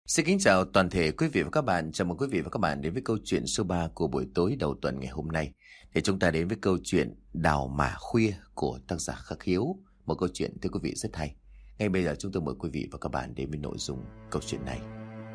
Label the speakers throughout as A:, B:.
A: Xin kính chào toàn thể quý vị và các bạn. Chào mừng quý vị và các bạn đến với câu chuyện số 3 của buổi tối đầu tuần ngày hôm nay. Để chúng ta đến với câu chuyện Đào Mả Khuya của tác giả Khắc Hiếu. Một câu chuyện thưa quý vị rất hay. Ngay bây giờ chúng tôi mời quý vị và các bạn đến với nội dung câu chuyện này.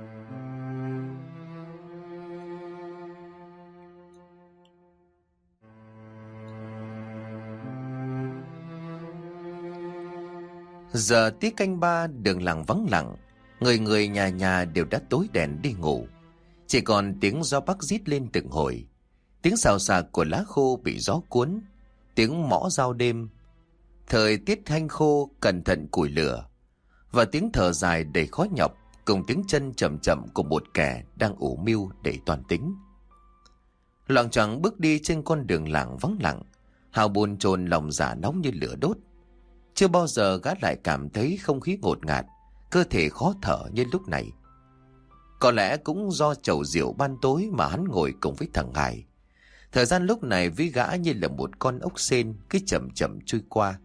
A: Giờ tí canh ba, đường làng vắng lặng. Người nhà nhà đều đã tối đèn đi ngủ. Chỉ còn tiếng gió bắc rít lên từng hồi, tiếng xào xạc của lá khô bị gió cuốn, tiếng mõ rao đêm, thời tiết hanh khô cẩn thận củi lửa, và tiếng thở dài đầy khó nhọc cùng tiếng chân chậm chậm của một kẻ đang ủ mưu để toàn tính. Loạng choạng bước đi trên con đường làng vắng lặng, Hào bồn chồn lòng dạ nóng như lửa đốt. Chưa bao giờ gã lại cảm thấy không khí ngột ngạt, cơ thể khó thở như lúc này. Có lẽ cũng do chầu rượu ban tối mà hắn ngồi cùng với thằng Hải. Thời gian lúc này với gã như là một con ốc sên cứ chậm chậm trôi qua.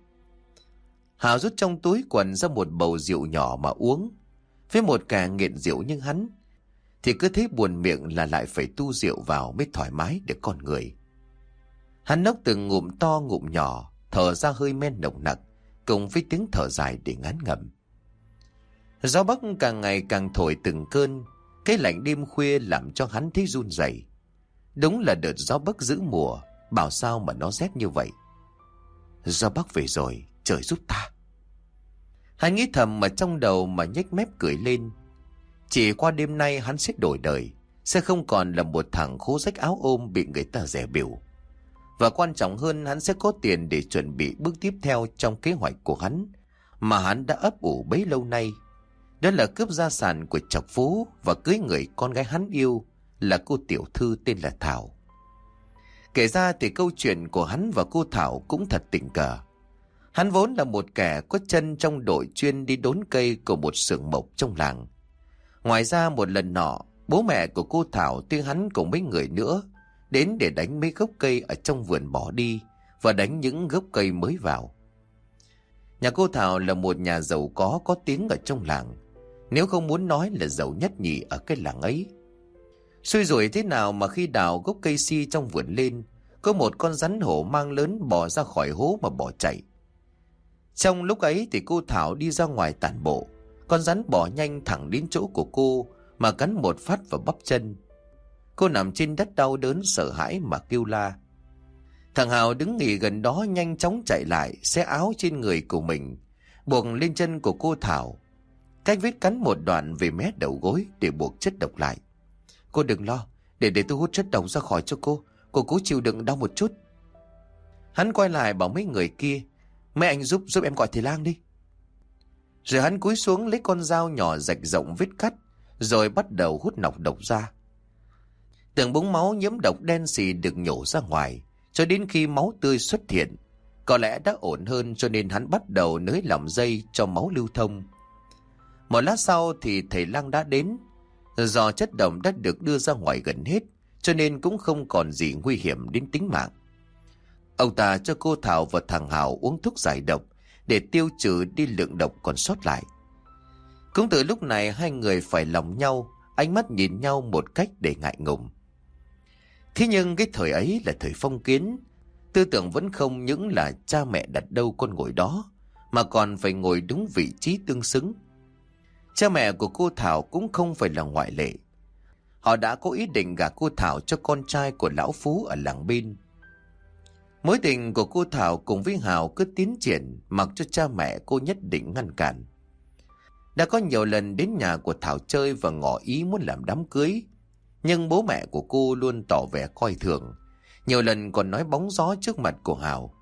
A: Hào rút trong túi quần ra một bầu rượu nhỏ mà uống. Với một kẻ nghiện rượu như hắn thì cứ thấy buồn miệng là lại phải tu rượu vào mới thoải mái được con người. Hắn nốc từng ngụm to ngụm nhỏ, thở ra hơi men nồng nặc cùng với tiếng thở dài để ngán ngẩm. Gió bắc càng ngày càng thổi từng cơn, cái lạnh đêm khuya làm cho hắn thấy run rẩy. Đúng là đợt gió bắc giữ mùa, bảo sao mà nó rét như vậy. Gió bắc về rồi, trời giúp ta. Hắn nghĩ thầm mà trong đầu mà nhếch mép cười lên. Chỉ qua đêm nay hắn sẽ đổi đời, sẽ không còn là một thằng khố rách áo ôm bị người ta dè bỉu. Và quan trọng hơn, hắn sẽ có tiền để chuẩn bị bước tiếp theo trong kế hoạch của hắn mà hắn đã ấp ủ bấy lâu nay. Đó là cướp gia sản của Trọc Phú và cưới người con gái hắn yêu là cô tiểu thư tên là Thảo. Kể ra thì câu chuyện của hắn và cô Thảo cũng thật tình cờ. Hắn vốn là một kẻ có chân trong đội chuyên đi đốn cây của một xưởng mộc trong làng. Ngoài ra một lần nọ, bố mẹ của cô Thảo tuy hắn cùng mấy người nữa đến để đánh mấy gốc cây ở trong vườn bỏ đi và đánh những gốc cây mới vào. Nhà cô Thảo là một nhà giàu có tiếng ở trong làng, nếu không muốn nói là giàu nhất nhì ở cái làng ấy. Xui rủi thế nào mà khi đào gốc cây si trong vườn lên, có một con rắn hổ mang lớn bò ra khỏi hố mà bỏ chạy. Trong lúc ấy thì cô Thảo đi ra ngoài tản bộ, con rắn bò nhanh thẳng đến chỗ của cô mà cắn một phát vào bắp chân. Cô nằm trên đất đau đớn sợ hãi mà kêu la. Thằng Hào đứng nghỉ gần đó nhanh chóng chạy lại, xé áo trên người của mình, buộc lên chân của cô Thảo, cách vết cắn một đoạn về mé đầu gối để buộc chất độc lại. Cô đừng lo, để tôi hút chất độc ra khỏi cho cô cố chịu đựng đau một chút. Hắn quay lại bảo mấy người kia, mấy anh giúp em gọi thầy lang đi. Rồi hắn cúi xuống lấy con dao nhỏ rạch rộng vết cắt, rồi bắt đầu hút nọc độc ra. Từng búng máu nhiễm độc đen xì được nhổ ra ngoài, cho đến khi máu tươi xuất hiện. Có lẽ đã ổn hơn cho nên hắn bắt đầu nới lỏng dây cho máu lưu thông. Một lát sau thì thầy lang đã đến. Do chất độc đã được đưa ra ngoài gần hết, cho nên cũng không còn gì nguy hiểm đến tính mạng. Ông ta cho cô Thảo và thằng Hào uống thuốc giải độc để tiêu trừ đi lượng độc còn sót lại. Cũng từ lúc này hai người phải lòng nhau, ánh mắt nhìn nhau một cách để ngại ngùng. Thế nhưng cái thời ấy là thời phong kiến, tư tưởng vẫn không những là cha mẹ đặt đâu con ngồi đó, mà còn phải ngồi đúng vị trí tương xứng. Cha mẹ của cô Thảo cũng không phải là ngoại lệ. Họ đã có ý định gả cô Thảo cho con trai của lão Phú ở làng bên. Mối tình của cô Thảo cùng với Hào cứ tiến triển mặc cho cha mẹ cô nhất định ngăn cản. Đã có nhiều lần đến nhà của Thảo chơi và ngỏ ý muốn làm đám cưới, nhưng bố mẹ của cô luôn tỏ vẻ coi thường, nhiều lần còn nói bóng gió trước mặt của Hào.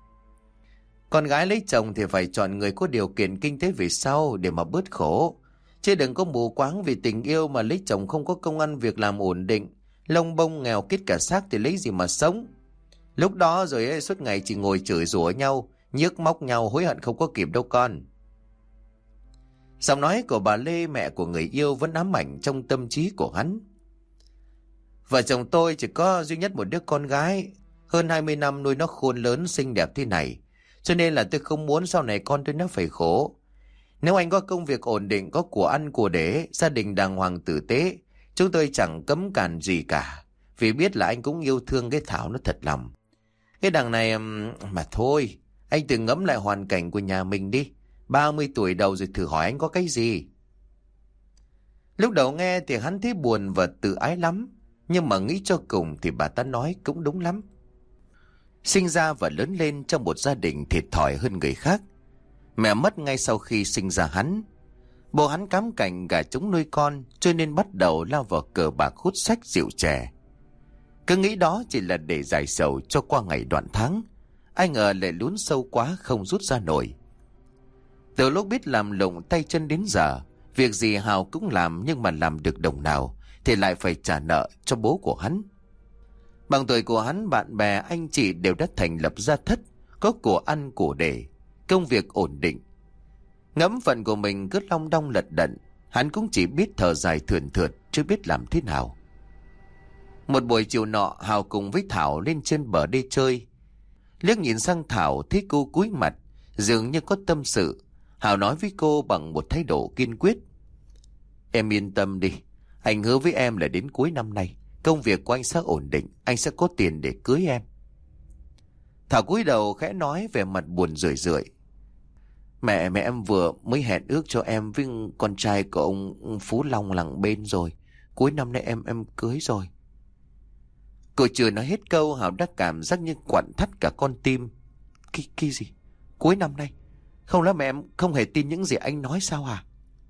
A: Con gái lấy chồng thì phải chọn người có điều kiện kinh tế về sau để mà bớt khổ, chứ đừng có mù quáng vì tình yêu mà lấy chồng không có công ăn việc làm ổn định, lông bông nghèo kết cả xác thì lấy gì mà sống. Lúc đó rồi ấy, suốt ngày chỉ ngồi chửi rủa nhau, nhức móc nhau, hối hận không có kịp đâu con. Giọng nói của bà Lê, mẹ của người yêu, vẫn ám ảnh trong tâm trí của hắn. Vợ chồng tôi chỉ có duy nhất một đứa con gái, hơn 20 năm nuôi nó khôn lớn xinh đẹp thế này, cho nên là tôi không muốn sau này con tôi nó phải khổ. Nếu anh có công việc ổn định, có của ăn của để, gia đình đàng hoàng tử tế, chúng tôi chẳng cấm cản gì cả. Vì biết là anh cũng yêu thương cái Thảo nó thật lòng. Cái đằng này mà thôi, anh tự ngẫm lại hoàn cảnh của nhà mình đi. 30 tuổi đầu rồi thử hỏi anh có cái gì. Lúc đầu nghe thì hắn thấy buồn và tự ái lắm. Nhưng mà nghĩ cho cùng thì bà ta nói cũng đúng lắm. Sinh ra và lớn lên trong một gia đình thiệt thòi hơn người khác. Mẹ mất ngay sau khi sinh ra hắn. Bố hắn cám cảnh gà trống nuôi con, cho nên bắt đầu lao vào cờ bạc, hút sách rượu chè. Cứ nghĩ đó chỉ là để giải sầu cho qua ngày đoạn tháng. Ai ngờ lại lún sâu quá không rút ra nổi. Từ lúc biết làm lụng tay chân đến giờ, việc gì Hào cũng làm, nhưng mà làm được đồng nào thì lại phải trả nợ cho bố của hắn. Bằng tuổi của hắn, bạn bè anh chị đều đã thành lập gia thất, có của ăn của để, công việc ổn định. Ngẫm phận của mình cứ long đong lật đận, hắn cũng chỉ biết thở dài thườn thượt, chưa biết làm thế nào. Một buổi chiều nọ, Hào cùng với Thảo lên trên bờ đê chơi. Liếc nhìn sang Thảo thấy cô cúi mặt, dường như có tâm sự. Hào nói với cô bằng một thái độ kiên quyết: "Em yên tâm đi, anh hứa với em là đến cuối năm nay công việc của anh sẽ ổn định, anh sẽ có tiền để cưới em." Thảo cúi đầu khẽ nói, vẻ mặt buồn rười rượi: Mẹ em vừa mới hẹn ước cho em với con trai của ông Phú Long làng bên rồi. Cuối năm nay em cưới rồi." Cô chưa nói hết câu, Hào đã cảm giác như quặn thắt cả con tim. Cái gì? Cuối năm nay? Không lẽ mẹ em không hề tin những gì anh nói sao hả?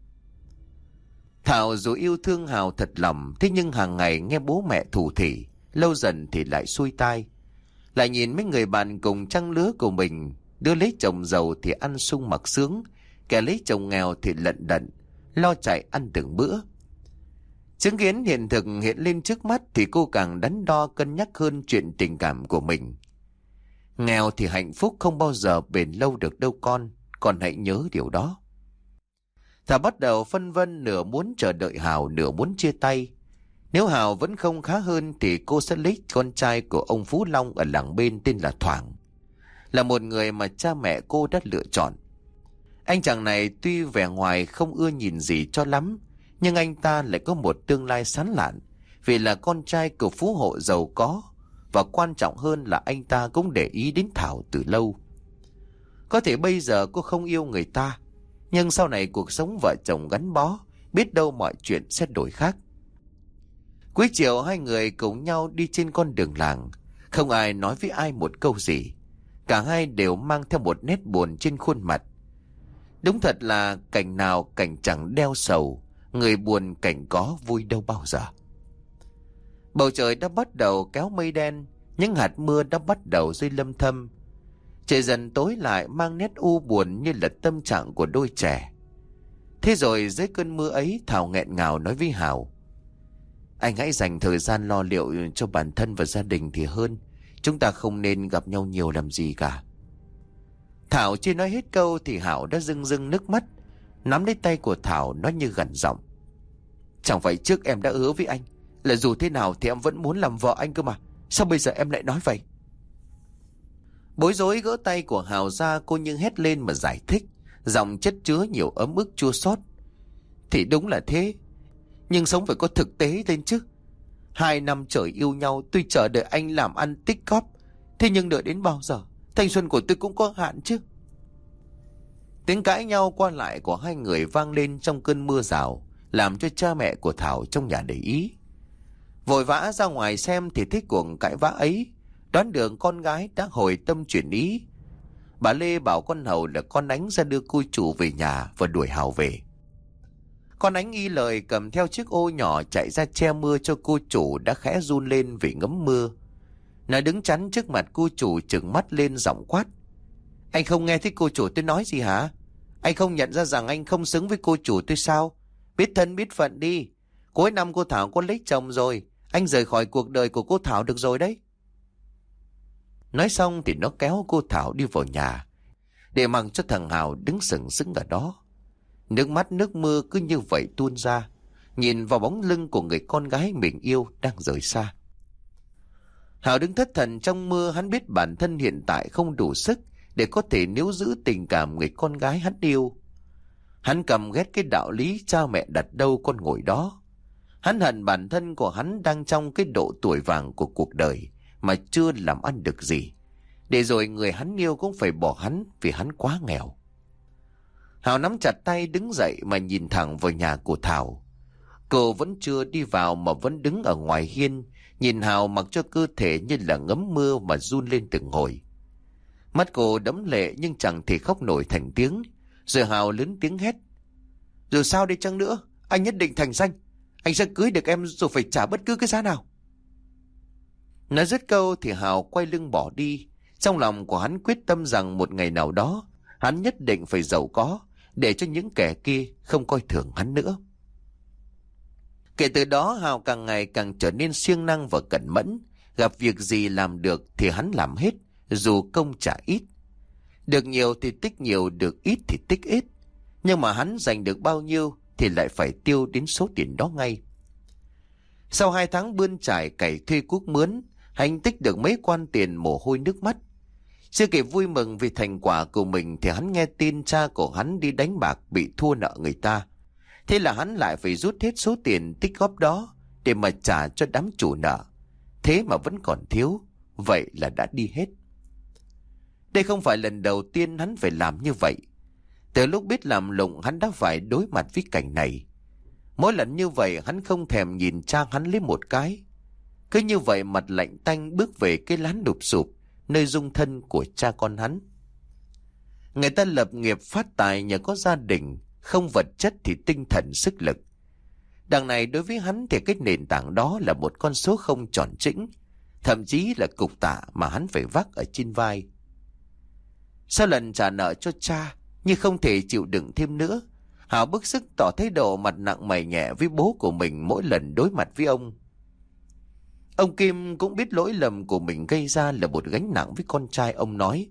A: Thảo dù yêu thương Hào thật lòng, thế nhưng hàng ngày nghe bố mẹ thủ thỉ, lâu dần thì lại xuôi tai. Lại nhìn mấy người bạn cùng trang lứa của mình, đứa lấy chồng giàu thì ăn sung mặc sướng, kẻ lấy chồng nghèo thì lận đận, lo chạy ăn từng bữa. Chứng kiến hiện thực hiện lên trước mắt thì cô càng đắn đo cân nhắc hơn chuyện tình cảm của mình. Nghèo thì hạnh phúc không bao giờ bền lâu được đâu con hãy nhớ điều đó. Thảo bắt đầu phân vân, nửa muốn chờ đợi Hào, nửa muốn chia tay. Nếu Hào vẫn không khá hơn thì cô sẽ lấy con trai của ông Phú Long ở làng bên tên là Thoảng, là một người mà cha mẹ cô đã lựa chọn. Anh chàng này tuy vẻ ngoài không ưa nhìn gì cho lắm, nhưng anh ta lại có một tương lai sáng lạn, vì là con trai của phú hộ giàu có, và quan trọng hơn là anh ta cũng để ý đến Thảo từ lâu. Có thể bây giờ cô không yêu người ta, nhưng sau này cuộc sống vợ chồng gắn bó, biết đâu mọi chuyện sẽ đổi khác. Cuối chiều hai người cùng nhau đi trên con đường làng, không ai nói với ai một câu gì. Cả hai đều mang theo một nét buồn trên khuôn mặt. Đúng thật là cảnh nào cảnh chẳng đeo sầu, người buồn cảnh có vui đâu bao giờ. Bầu trời đã bắt đầu kéo mây đen, những hạt mưa đã bắt đầu rơi lâm thâm. Trời dần tối lại, mang nét u buồn như là tâm trạng của đôi trẻ. Thế rồi dưới cơn mưa ấy, Thảo nghẹn ngào nói với Hào: Anh hãy dành thời gian lo liệu cho bản thân và gia đình thì hơn. Chúng ta không nên gặp nhau nhiều làm gì cả. Thảo chưa nói hết câu thì Hào đã rưng rưng nước mắt, nắm lấy tay của Thảo nói như gằn giọng: Chẳng phải trước em đã hứa với anh là dù thế nào thì em vẫn muốn làm vợ anh cơ mà. Sao bây giờ em lại nói vậy? Bối rối gỡ tay của Hào ra, cô nhưng hét lên mà giải thích, giọng chất chứa nhiều ấm ức chua xót: Thì đúng là thế, nhưng sống phải có thực tế lên chứ. 2 năm trời yêu nhau, tôi chờ đợi anh làm ăn tích góp. Thế nhưng đợi đến bao giờ? Thanh xuân của tôi cũng có hạn chứ. Tiếng cãi nhau qua lại của hai người vang lên trong cơn mưa rào, làm cho cha mẹ của Thảo trong nhà để ý. Vội vã ra ngoài xem thì thấy cuộc cãi vã ấy, đoán được con gái đã hồi tâm chuyển ý. Bà Lê bảo con Hậu là con Ánh ra đưa cô chủ về nhà và đuổi Hào về. Con Ánh y lời, cầm theo chiếc ô nhỏ chạy ra che mưa cho cô chủ đã khẽ run lên vì ngấm mưa. Nó đứng chắn trước mặt cô chủ, trừng mắt lên giọng quát: Anh không nghe thấy cô chủ tôi nói gì hả? Anh không nhận ra rằng anh không xứng với cô chủ tôi sao? Biết thân biết phận đi. Cuối năm cô Thảo có lấy chồng rồi, anh rời khỏi cuộc đời của cô Thảo được rồi đấy. Nói xong thì nó kéo cô Thảo đi vào nhà, để mặc cho thằng Hào đứng sừng sững ở đó. Nước mắt nước mưa cứ như vậy tuôn ra, nhìn vào bóng lưng của người con gái mình yêu đang rời xa. Hào đứng thất thần trong mưa, hắn biết bản thân hiện tại không đủ sức để có thể níu giữ tình cảm người con gái hắn yêu. Hắn căm ghét cái đạo lý cha mẹ đặt đâu con ngồi đó. Hắn hận bản thân của hắn đang trong cái độ tuổi vàng của cuộc đời mà chưa làm ăn được gì. Để rồi người hắn yêu cũng phải bỏ hắn vì hắn quá nghèo. Hào nắm chặt tay đứng dậy mà nhìn thẳng vào nhà của Thảo. Cô vẫn chưa đi vào mà vẫn đứng ở ngoài hiên, nhìn Hào mặc cho cơ thể như là ngấm mưa mà run lên từng hồi. Mắt cô đẫm lệ nhưng chẳng thể khóc nổi thành tiếng. Rồi Hào lớn tiếng hét: "Dù sao đi chăng nữa, anh nhất định thành danh. Anh sẽ cưới được em dù phải trả bất cứ cái giá nào." Nói dứt câu thì Hào quay lưng bỏ đi. Trong lòng của hắn quyết tâm rằng một ngày nào đó hắn nhất định phải giàu có, để cho những kẻ kia không coi thường hắn nữa. Kể từ đó Hào càng ngày càng trở nên siêng năng và cẩn mẫn. Gặp việc gì làm được thì hắn làm hết, dù công trả ít. Được nhiều thì tích nhiều, được ít thì tích ít. Nhưng mà hắn giành được bao nhiêu thì lại phải tiêu đến số tiền đó ngay. Sau 2 tháng bươn trải cày thuê cuốc mướn, hắn tích được mấy quan tiền mồ hôi nước mắt. Chưa kịp vui mừng vì thành quả của mình thì hắn nghe tin cha của hắn đi đánh bạc bị thua nợ người ta. Thế là hắn lại phải rút hết số tiền tích góp đó để mà trả cho đám chủ nợ. Thế mà vẫn còn thiếu, vậy là đã đi hết. Đây không phải lần đầu tiên hắn phải làm như vậy. Từ lúc biết làm lụng hắn đã phải đối mặt với cảnh này. Mỗi lần như vậy hắn không thèm nhìn cha hắn lấy một cái. Cứ như vậy mặt lạnh tanh bước về cái lán đụp sụp, nơi dung thân của cha con hắn. Người ta lập nghiệp phát tài nhờ có gia đình, không vật chất thì tinh thần sức lực. Đằng này đối với hắn thì cái nền tảng đó là một con số không tròn chỉnh, thậm chí là cục tạ mà hắn phải vác ở trên vai. Sau lần trả nợ cho cha nhưng không thể chịu đựng thêm nữa, Hảo bức xúc tỏ thái độ mặt nặng mày nhẹ với bố của mình mỗi lần đối mặt với ông. Ông Kim cũng biết lỗi lầm của mình gây ra là một gánh nặng với con trai. Ông nói: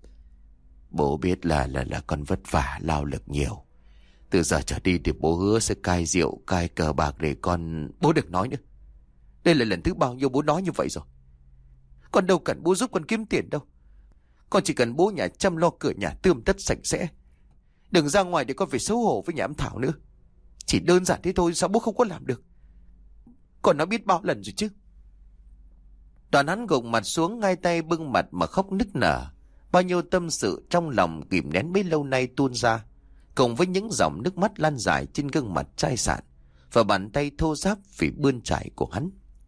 A: "Bố biết là con vất vả lao lực nhiều. Từ giờ trở đi thì bố hứa sẽ cai rượu, cai cờ bạc để con..." "Bố đừng nói nữa. Đây là lần thứ bao nhiêu bố nói như vậy rồi. Con đâu cần bố giúp con kiếm tiền đâu. Con chỉ cần bố nhà chăm lo cửa nhà tươm tất sạch sẽ. Đừng ra ngoài để con phải xấu hổ với nhà em Thảo nữa. Chỉ đơn giản thế thôi, sao bố không có làm được? Con đã biết bao lần rồi chứ." Toàn hắn gục mặt xuống, ngay tay bưng mặt mà khóc nức nở. Bao nhiêu tâm sự trong lòng kìm nén bấy lâu nay tuôn ra, cùng với những dòng nước mắt lan dài trên gương mặt chai sạn và bàn tay thô ráp vì bươn trải của hắn.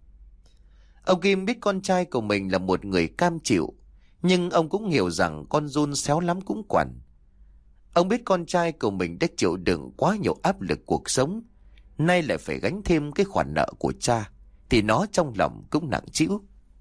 A: Ông Kim biết con trai của mình là một người cam chịu, nhưng ông cũng hiểu rằng con giun xéo lắm cũng quằn. Ông biết con trai của mình đã chịu đựng quá nhiều áp lực cuộc sống, nay lại phải gánh thêm cái khoản nợ của cha, thì nó trong lòng cũng nặng trĩu.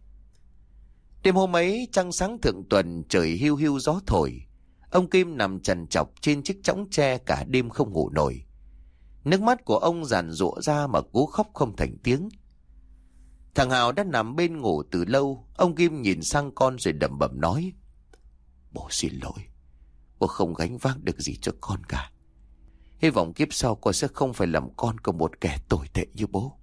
A: Đêm hôm ấy trăng sáng thượng tuần, trời hiu hiu gió thổi. Ông Kim nằm trằn trọc trên chiếc chõng tre cả đêm không ngủ nổi. Nước mắt của ông giàn giụa ra mà cố khóc không thành tiếng. Thằng Hào đã nằm bên ngủ từ lâu. Ông Kim nhìn sang con rồi đầm bầm nói: "Bố xin lỗi. Bố không gánh vác được gì cho con cả. Hy vọng kiếp sau con sẽ không phải làm con của một kẻ tồi tệ như bố."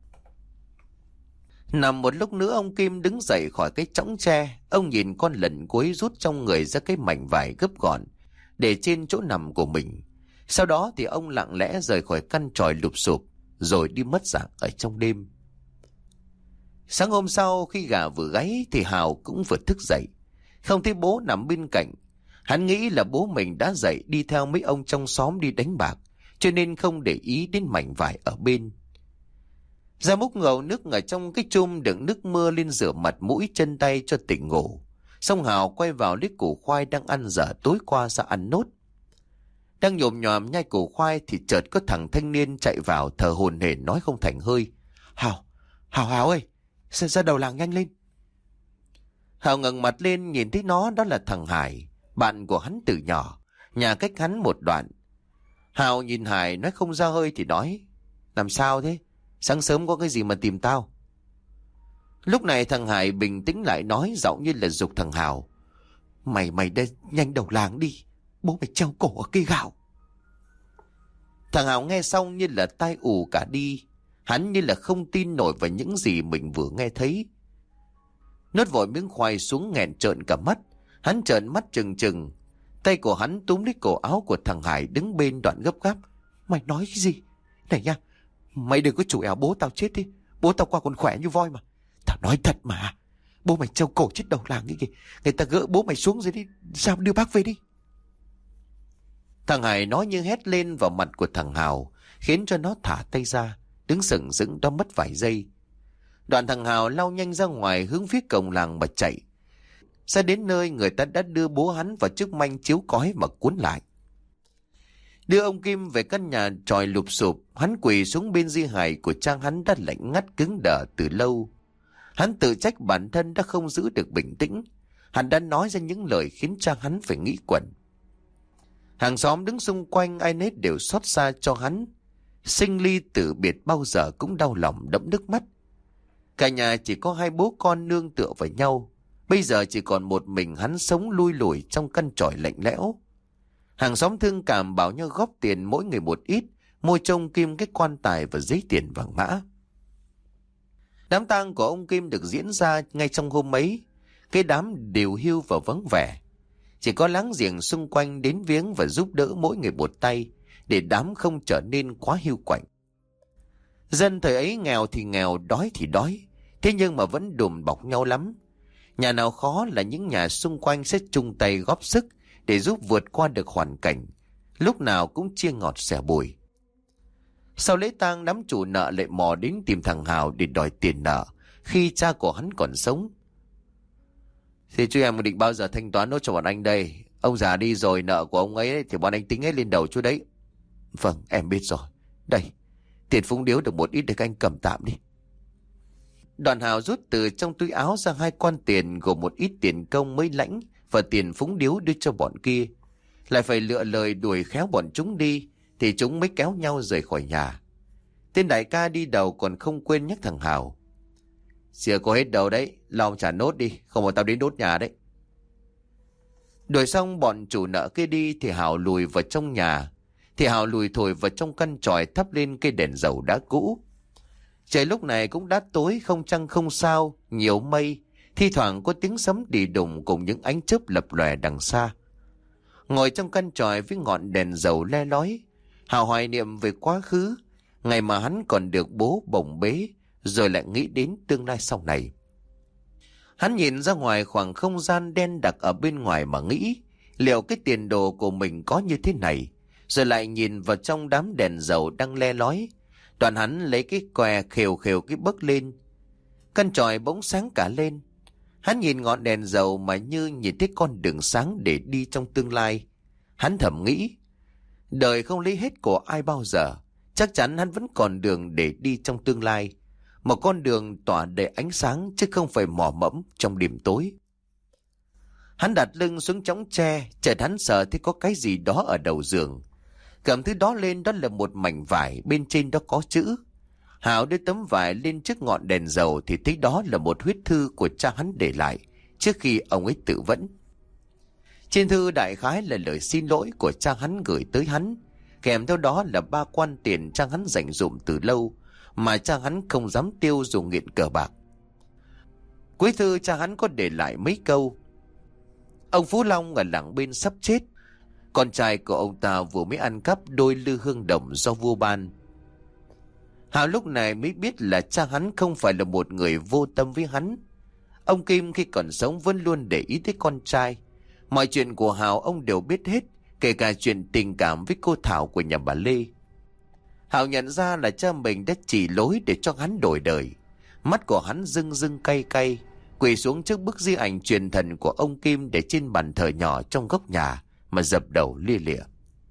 A: Nằm một lúc nữa ông Kim đứng dậy khỏi cái chõng tre. Ông nhìn con lần cuối rút trong người ra cái mảnh vải gấp gọn để trên chỗ nằm của mình. Sau đó thì ông lặng lẽ rời khỏi căn tròi lụp xụp rồi đi mất dạng ở trong đêm. Sáng hôm sau khi gà vừa gáy thì Hào cũng vừa thức dậy. Không thấy bố nằm bên cạnh. Hắn nghĩ là bố mình đã dậy đi theo mấy ông trong xóm đi đánh bạc, cho nên không để ý đến mảnh vải ở bên. Ra múc ngầu nước ở trong cái chum đựng nước mưa lên rửa mặt mũi chân tay cho tỉnh ngủ. Xong Hào quay vào lấy củ khoai đang ăn dở tối qua ra ăn nốt. Đang nhồm nhòm nhai củ khoai thì chợt có thằng thanh niên chạy vào thở hổn hển nói không thành hơi: Hào ơi, ra đầu làng nhanh lên." Hào ngẩng mặt lên nhìn thấy nó, đó là thằng Hải, bạn của hắn từ nhỏ, nhà cách hắn một đoạn. Hào nhìn Hải nói không ra hơi thì nói: "Làm sao thế? Sáng sớm có cái gì mà tìm tao?" Lúc này thằng Hải bình tĩnh lại nói, giọng như là giục thằng Hào: Mày đây, nhanh đầu làng đi, bố mày treo cổ ở cây gạo." Thằng Hào nghe xong như là tai ù cả đi. Hắn như là không tin nổi vào những gì mình vừa nghe thấy. Nuốt vội miếng khoai xuống nghẹn trợn cả mắt. Hắn trợn mắt trừng trừng. Tay của hắn túm lấy cổ áo của thằng Hải đứng bên đoạn gấp gáp:
B: Mày nói cái gì? Này nha, mày đừng có chủ ẻo bố tao chết đi. Bố tao qua còn khỏe như voi mà. Tao nói thật mà. Bố mày treo cổ chết đầu làng cái kìa. Người ta gỡ bố mày xuống dưới đi. Sao đưa bác về đi?
A: Thằng Hải nói như hét lên vào mặt của thằng Hào, khiến cho nó thả tay ra, đứng sừng sững đó mất vài giây. Đoạn thằng Hào lao nhanh ra ngoài hướng phía cổng làng mà chạy. Ra đến nơi người ta đã đưa bố hắn vào chiếc manh chiếu cói mà cuốn lại. Đưa ông Kim về căn nhà tròi lụp sụp, hắn quỳ xuống bên di hài của cha hắn đã lạnh ngắt cứng đờ từ lâu. Hắn tự trách bản thân đã không giữ được bình tĩnh. Hắn đã nói ra những lời khiến cha hắn phải nghĩ quẩn. Hàng xóm đứng xung quanh ai nấy đều xót xa cho hắn. Sinh ly tử biệt bao giờ cũng đau lòng đẫm nước mắt. Cả nhà chỉ có hai bố con nương tựa vào nhau. Bây giờ chỉ còn một mình hắn sống lui lủi trong căn tròi lạnh lẽo. Hàng xóm thương cảm bảo nhau góp tiền mỗi người một ít, mua trông Kim cái quan tài và giấy tiền vàng mã. Đám tang của ông Kim được diễn ra ngay trong hôm ấy. Cái đám đều hưu và vắng vẻ. Chỉ có láng giềng xung quanh đến viếng và giúp đỡ mỗi người một tay, để đám không trở nên quá hiu quạnh. Dân thời ấy nghèo thì nghèo, đói thì đói, thế nhưng mà vẫn đùm bọc nhau lắm. Nhà nào khó là những nhà xung quanh sẽ chung tay góp sức để giúp vượt qua được hoàn cảnh, lúc nào cũng chia ngọt sẻ bùi. Sau lễ tang, đám chủ nợ lại mò đến tìm thằng Hào để đòi tiền nợ khi cha của hắn còn sống. Thì chú em định bao giờ thanh toán nốt cho bọn anh đây? Ông già đi rồi, nợ của ông ấy thì bọn anh tính hết lên đầu chú đấy. Vâng, em biết rồi. Đây, tiền phúng điếu được một ít để các anh cầm tạm đi. Đoàn Hào rút từ trong túi áo ra 2 quan tiền gồm một ít tiền công mới lãnh và tiền phúng điếu đưa cho bọn kia. Lại phải lựa lời đuổi khéo bọn chúng đi thì chúng mới kéo nhau rời khỏi nhà. Tên đại ca đi đầu còn không quên nhắc thằng Hào. Xìa có hết đầu đấy, lo trả nốt đi, không mà tao đến đốt nhà đấy. Đuổi xong bọn chủ nợ kia đi thì Hào lùi vào trong nhà. Thì Hào lùi thổi vào trong căn tròi thắp lên cây đèn dầu đá cũ. Trời lúc này cũng đã tối, không trăng không sao, nhiều mây, thi thoảng có tiếng sấm đì đùng cùng những ánh chớp lập lòe đằng xa. Ngồi trong căn tròi với ngọn đèn dầu le lói, Hào hoài niệm về quá khứ, ngày mà hắn còn được bố bồng bế, rồi lại nghĩ đến tương lai sau này. Hắn nhìn ra ngoài khoảng không gian đen đặc ở bên ngoài mà nghĩ, liệu cái tiền đồ của mình có như thế này, rồi lại nhìn vào trong đám đèn dầu đang le lói. Đoạn hắn lấy cái què khều khều cái bấc lên. Căn tròi bỗng sáng cả lên. Hắn nhìn ngọn đèn dầu mà như nhìn thấy con đường sáng để đi trong tương lai. Hắn thầm nghĩ, đời không lấy hết của ai bao giờ, chắc chắn hắn vẫn còn đường để đi trong tương lai. Một con đường tỏa đầy ánh sáng chứ không phải mò mẫm trong đêm tối. Hắn đặt lưng xuống chõng tre, chợt hắn sợ thấy có cái gì đó ở đầu giường. Cầm thứ đó lên, đó là một mảnh vải, bên trên đó có chữ. Hào đưa tấm vải lên trước ngọn đèn dầu thì thấy đó là một huyết thư của cha hắn để lại trước khi ông ấy tự vẫn. Trên thư đại khái là lời xin lỗi của cha hắn gửi tới hắn, kèm theo đó là 3 quan tiền cha hắn dành dụm từ lâu mà cha hắn không dám tiêu dù nghiện cờ bạc. Cuối thư cha hắn có để lại mấy câu. Ông Phú Long ở làng bên sắp chết. Con trai của ông ta vừa mới ăn cắp đôi lư hương đồng do vua ban. Hào lúc này mới biết là cha hắn không phải là một người vô tâm với hắn. Ông Kim khi còn sống vẫn luôn để ý tới con trai. Mọi chuyện của Hào ông đều biết hết, kể cả chuyện tình cảm với cô Thảo của nhà bà Lê. Hào nhận ra là cha mình đã chỉ lối để cho hắn đổi đời. Mắt của hắn rưng rưng cay cay, quỳ xuống trước bức di ảnh truyền thần của ông Kim để trên bàn thờ nhỏ trong góc nhà mà dập đầu lia lịa.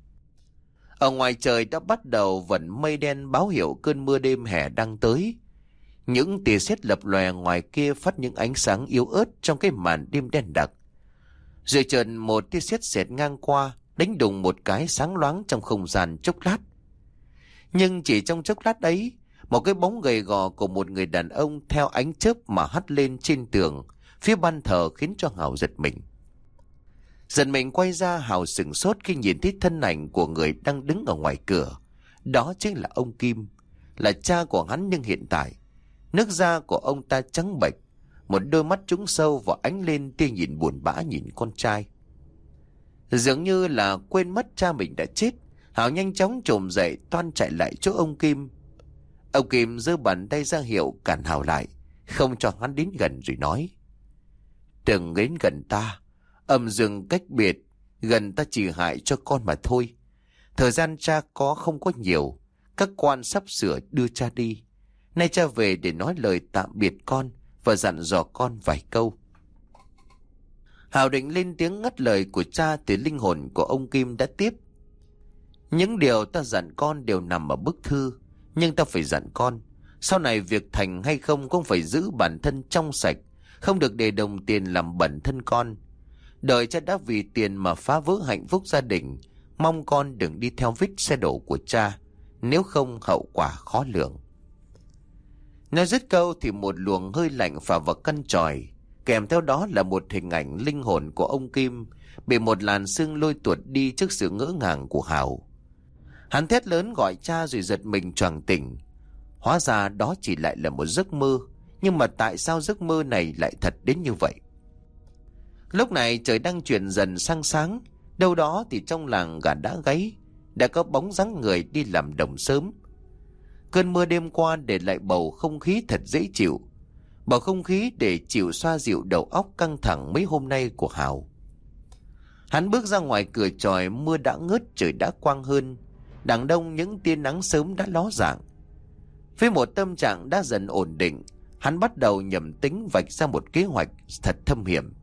A: Ở ngoài trời đã bắt đầu vẩn mây đen báo hiệu cơn mưa đêm hè đang tới. Những tia sét lập lòe ngoài kia phát những ánh sáng yếu ớt trong cái màn đêm đen đặc. Rồi chợt một tia sét xẹt ngang qua, đánh đùng một cái sáng loáng trong không gian chốc lát. Nhưng chỉ trong chốc lát ấy, một cái bóng gầy gò của một người đàn ông theo ánh chớp mà hắt lên trên tường phía ban thờ khiến cho Hào giật mình. Giật mình quay ra, Hào sửng sốt khi nhìn thấy thân ảnh của người đang đứng ở ngoài cửa. Đó chính là ông Kim, là cha của hắn, nhưng hiện tại nước da của ông ta trắng bệch, một đôi mắt trũng sâu và ánh lên tia nhìn buồn bã nhìn con trai. Dường như là quên mất cha mình đã chết, Hảo nhanh chóng trồm dậy toan chạy lại chỗ ông Kim. Ông Kim giơ bàn tay ra hiệu cản Hảo lại, không cho hắn đến gần rồi nói: Đừng đến gần ta, âm dương cách biệt, gần ta chỉ hại cho con mà thôi. Thời gian cha có không có nhiều, các quan sắp sửa đưa cha đi. Nay cha về để nói lời tạm biệt con và dặn dò con vài câu. Hào định lên tiếng ngắt lời của cha thì linh hồn của ông Kim đã tiếp: Những điều ta dặn con đều nằm ở bức thư, nhưng ta phải dặn con, sau này việc thành hay không cũng phải giữ bản thân trong sạch, không được để đồng tiền làm bẩn thân con. Đời cha đã vì tiền mà phá vỡ hạnh phúc gia đình, mong con đừng đi theo vết xe đổ của cha, nếu không hậu quả khó lường. Nói dứt câu thì một luồng hơi lạnh phả vào căn tròi, kèm theo đó là một hình ảnh linh hồn của ông Kim bị một làn sương lôi tuột đi trước sự ngỡ ngàng của Hào. Hắn thét lớn gọi cha rồi giật mình choàng tỉnh. Hóa ra đó chỉ lại là một giấc mơ, nhưng mà tại sao giấc mơ này lại thật đến như vậy? Lúc này trời đang chuyển dần sang sáng, đâu đó thì trong làng gà đã gáy, đã có bóng dáng người đi làm đồng sớm. Cơn mưa đêm qua để lại bầu không khí thật dễ chịu, bầu không khí để chịu xoa dịu đầu óc căng thẳng mấy hôm nay của Hào. Hắn bước ra ngoài cửa chòi, mưa đã ngớt, trời đã quang hơn, đằng đông những tia nắng sớm đã ló dạng. Với một tâm trạng đã dần ổn định, hắn bắt đầu nhẩm tính vạch ra một kế hoạch thật thâm hiểm.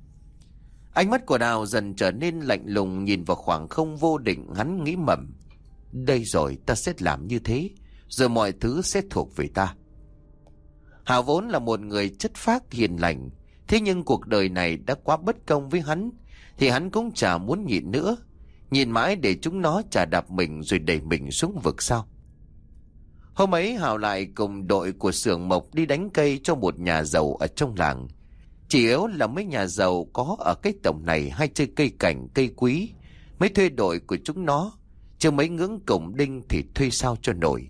A: Ánh mắt của Đào dần trở nên lạnh lùng, nhìn vào khoảng không vô định. Hắn nghĩ mầm: đây rồi, ta sẽ làm như thế, rồi mọi thứ sẽ thuộc về ta. Hào vốn là một người chất phác hiền lành, thế nhưng cuộc đời này đã quá bất công với hắn, thì hắn cũng chả muốn nhịn nữa. Nhìn mãi để chúng nó chà đạp mình rồi đẩy mình xuống vực sao? Hôm ấy Hào lại cùng đội của xưởng mộc đi đánh cây cho một nhà giàu ở trong làng. Chỉ yếu là mấy nhà giàu có ở cái tổng này hay chơi cây cảnh cây quý mới thuê đội của chúng nó, chứ mấy ngưỡng cổng đinh thì thuê sao cho nổi.